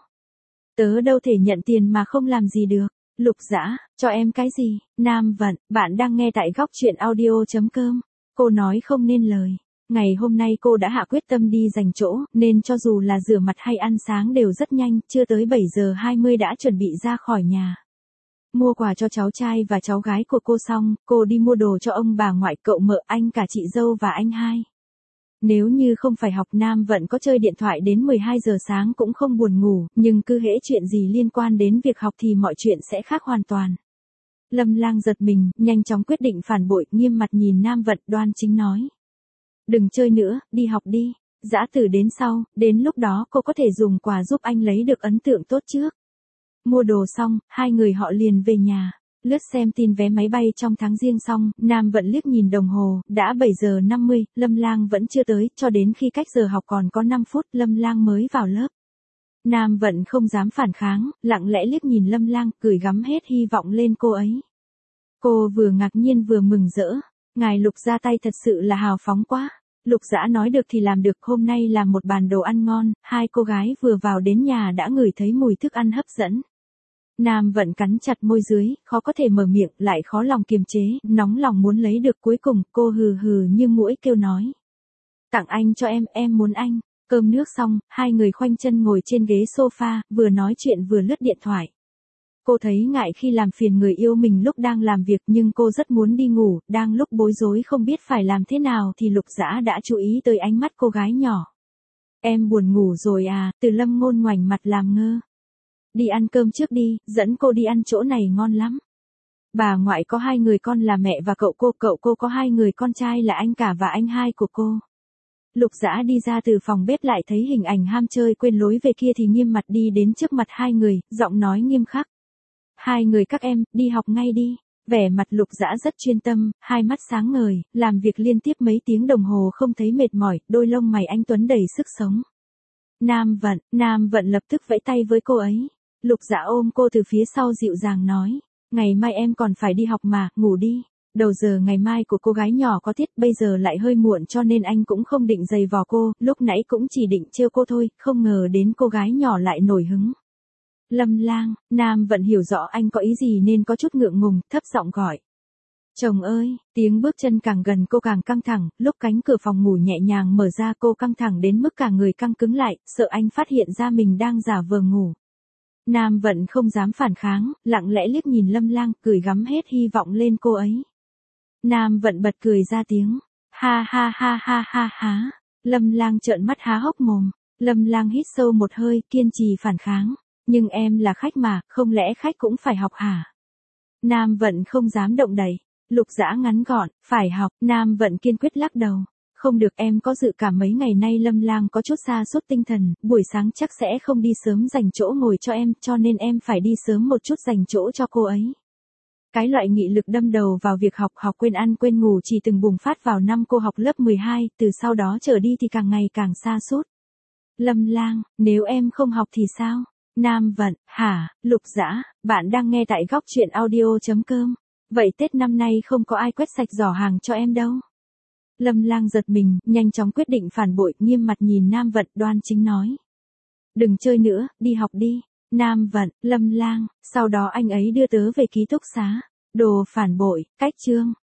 Tớ đâu thể nhận tiền mà không làm gì được. Lục Dã, cho em cái gì? Nam Vận, bạn đang nghe tại góc truyện audio chấm com. Cô nói không nên lời. Ngày hôm nay cô đã hạ quyết tâm đi giành chỗ, nên cho dù là rửa mặt hay ăn sáng đều rất nhanh, chưa tới bảy giờ hai mươi đã chuẩn bị ra khỏi nhà. Mua quà cho cháu trai và cháu gái của cô xong, cô đi mua đồ cho ông bà ngoại, cậu mợ, anh cả chị dâu và anh hai. Nếu như không phải học, Nam Vận có chơi điện thoại đến mười hai giờ sáng cũng không buồn ngủ, nhưng cứ hễ chuyện gì liên quan đến việc học thì mọi chuyện sẽ khác hoàn toàn. Lâm Lang giật mình, nhanh chóng quyết định phản bội, nghiêm mặt nhìn Nam Vận, đoan chính nói. Đừng chơi nữa, đi học đi. Dã Tử đến sau, đến lúc đó cô có thể dùng quà giúp anh lấy được ấn tượng tốt trước. Mua đồ xong, hai người họ liền về nhà. Lướt xem tin vé máy bay trong tháng Giêng xong, Nam Vận liếc nhìn đồng hồ, đã bảy giờ năm mươi, Lâm Lang vẫn chưa tới, cho đến khi cách giờ học còn có năm phút, Lâm Lang mới vào lớp. Nam Vận không dám phản kháng, lặng lẽ liếc nhìn Lâm Lang, gửi gắm hết hy vọng lên cô ấy. Cô vừa ngạc nhiên vừa mừng rỡ. Ngài Lục ra tay thật sự là hào phóng quá. Lục Dã nói được thì làm được, hôm nay làm một bàn đồ ăn ngon, hai cô gái vừa vào đến nhà đã ngửi thấy mùi thức ăn hấp dẫn. Nam Vận cắn chặt môi dưới, khó có thể mở miệng, lại khó lòng kiềm chế, nóng lòng muốn lấy được, cuối cùng cô hừ hừ như muỗi kêu nói. Tặng anh cho em, em muốn anh. Cơm nước xong, hai người khoanh chân ngồi trên ghế sofa, vừa nói chuyện vừa lướt điện thoại. Cô thấy ngại khi làm phiền người yêu mình lúc đang làm việc, nhưng cô rất muốn đi ngủ, đang lúc bối rối không biết phải làm thế nào thì Lục Dã đã chú ý tới ánh mắt cô gái nhỏ. Em buồn ngủ rồi à? Từ Lâm Ngôn ngoảnh mặt làm ngơ. Đi ăn cơm trước đi, dẫn cô đi ăn chỗ này ngon lắm. Bà ngoại có hai người con là mẹ và cậu cô, cậu cô có hai người con trai là anh cả và anh hai của cô. Lục Dã đi ra từ phòng bếp lại thấy hình ảnh ham chơi quên lối về kia thì nghiêm mặt đi đến trước mặt hai người, giọng nói nghiêm khắc. Hai người các em, đi học ngay đi. Vẻ mặt Lục Dã rất chuyên tâm, hai mắt sáng ngời, làm việc liên tiếp mấy tiếng đồng hồ không thấy mệt mỏi, đôi lông mày anh tuấn đầy sức sống. Nam Vận, Nam Vận lập tức vẫy tay với cô ấy. Lục Dã ôm cô từ phía sau dịu dàng nói, ngày mai em còn phải đi học mà, ngủ đi. Đầu giờ ngày mai của cô gái nhỏ có tiết, bây giờ lại hơi muộn cho nên anh cũng không định giày vò cô, lúc nãy cũng chỉ định trêu cô thôi, không ngờ đến cô gái nhỏ lại nổi hứng. Lâm Lang, Nam Vận hiểu rõ anh có ý gì nên có chút ngượng ngùng, thấp giọng gọi. Chồng ơi, tiếng bước chân càng gần cô càng căng thẳng, lúc cánh cửa phòng ngủ nhẹ nhàng mở ra cô căng thẳng đến mức cả người căng cứng lại, sợ anh phát hiện ra mình đang giả vờ ngủ. Nam Vận không dám phản kháng, lặng lẽ liếc nhìn Lâm Lang, gửi gắm hết hy vọng lên cô ấy. Nam Vận bật cười ra tiếng, ha ha ha ha ha ha. Lâm Lang trợn mắt há hốc mồm. Lâm Lang hít sâu một hơi, kiên trì phản kháng, nhưng em là khách mà, không lẽ khách cũng phải học hả? Nam Vận không dám động đậy. Lục Dã ngắn gọn, phải học. Nam Vận kiên quyết lắc đầu. Không được, em có dự cảm mấy ngày nay Lâm Lang có chút sa sút tinh thần, buổi sáng chắc sẽ không đi sớm dành chỗ ngồi cho em, cho nên em phải đi sớm một chút dành chỗ cho cô ấy. Cái loại nghị lực đâm đầu vào việc học, học quên ăn quên ngủ chỉ từng bùng phát vào năm cô học lớp mười hai, từ sau đó trở đi thì càng ngày càng sa sút. Lâm Lang, nếu em không học thì sao? Nam Vận, hả? Lục Dã, bạn đang nghe tại góc truyện audio chấm com. Vậy Tết năm nay không có ai quét sạch giỏ hàng cho em đâu. Lâm Lang giật mình, nhanh chóng quyết định phản bội, nghiêm mặt nhìn Nam Vận, đoan chính nói. Đừng chơi nữa, đi học đi. Nam Vận, Lâm Lang, sau đó anh ấy đưa tớ về ký túc xá. Đồ phản bội, cách chương.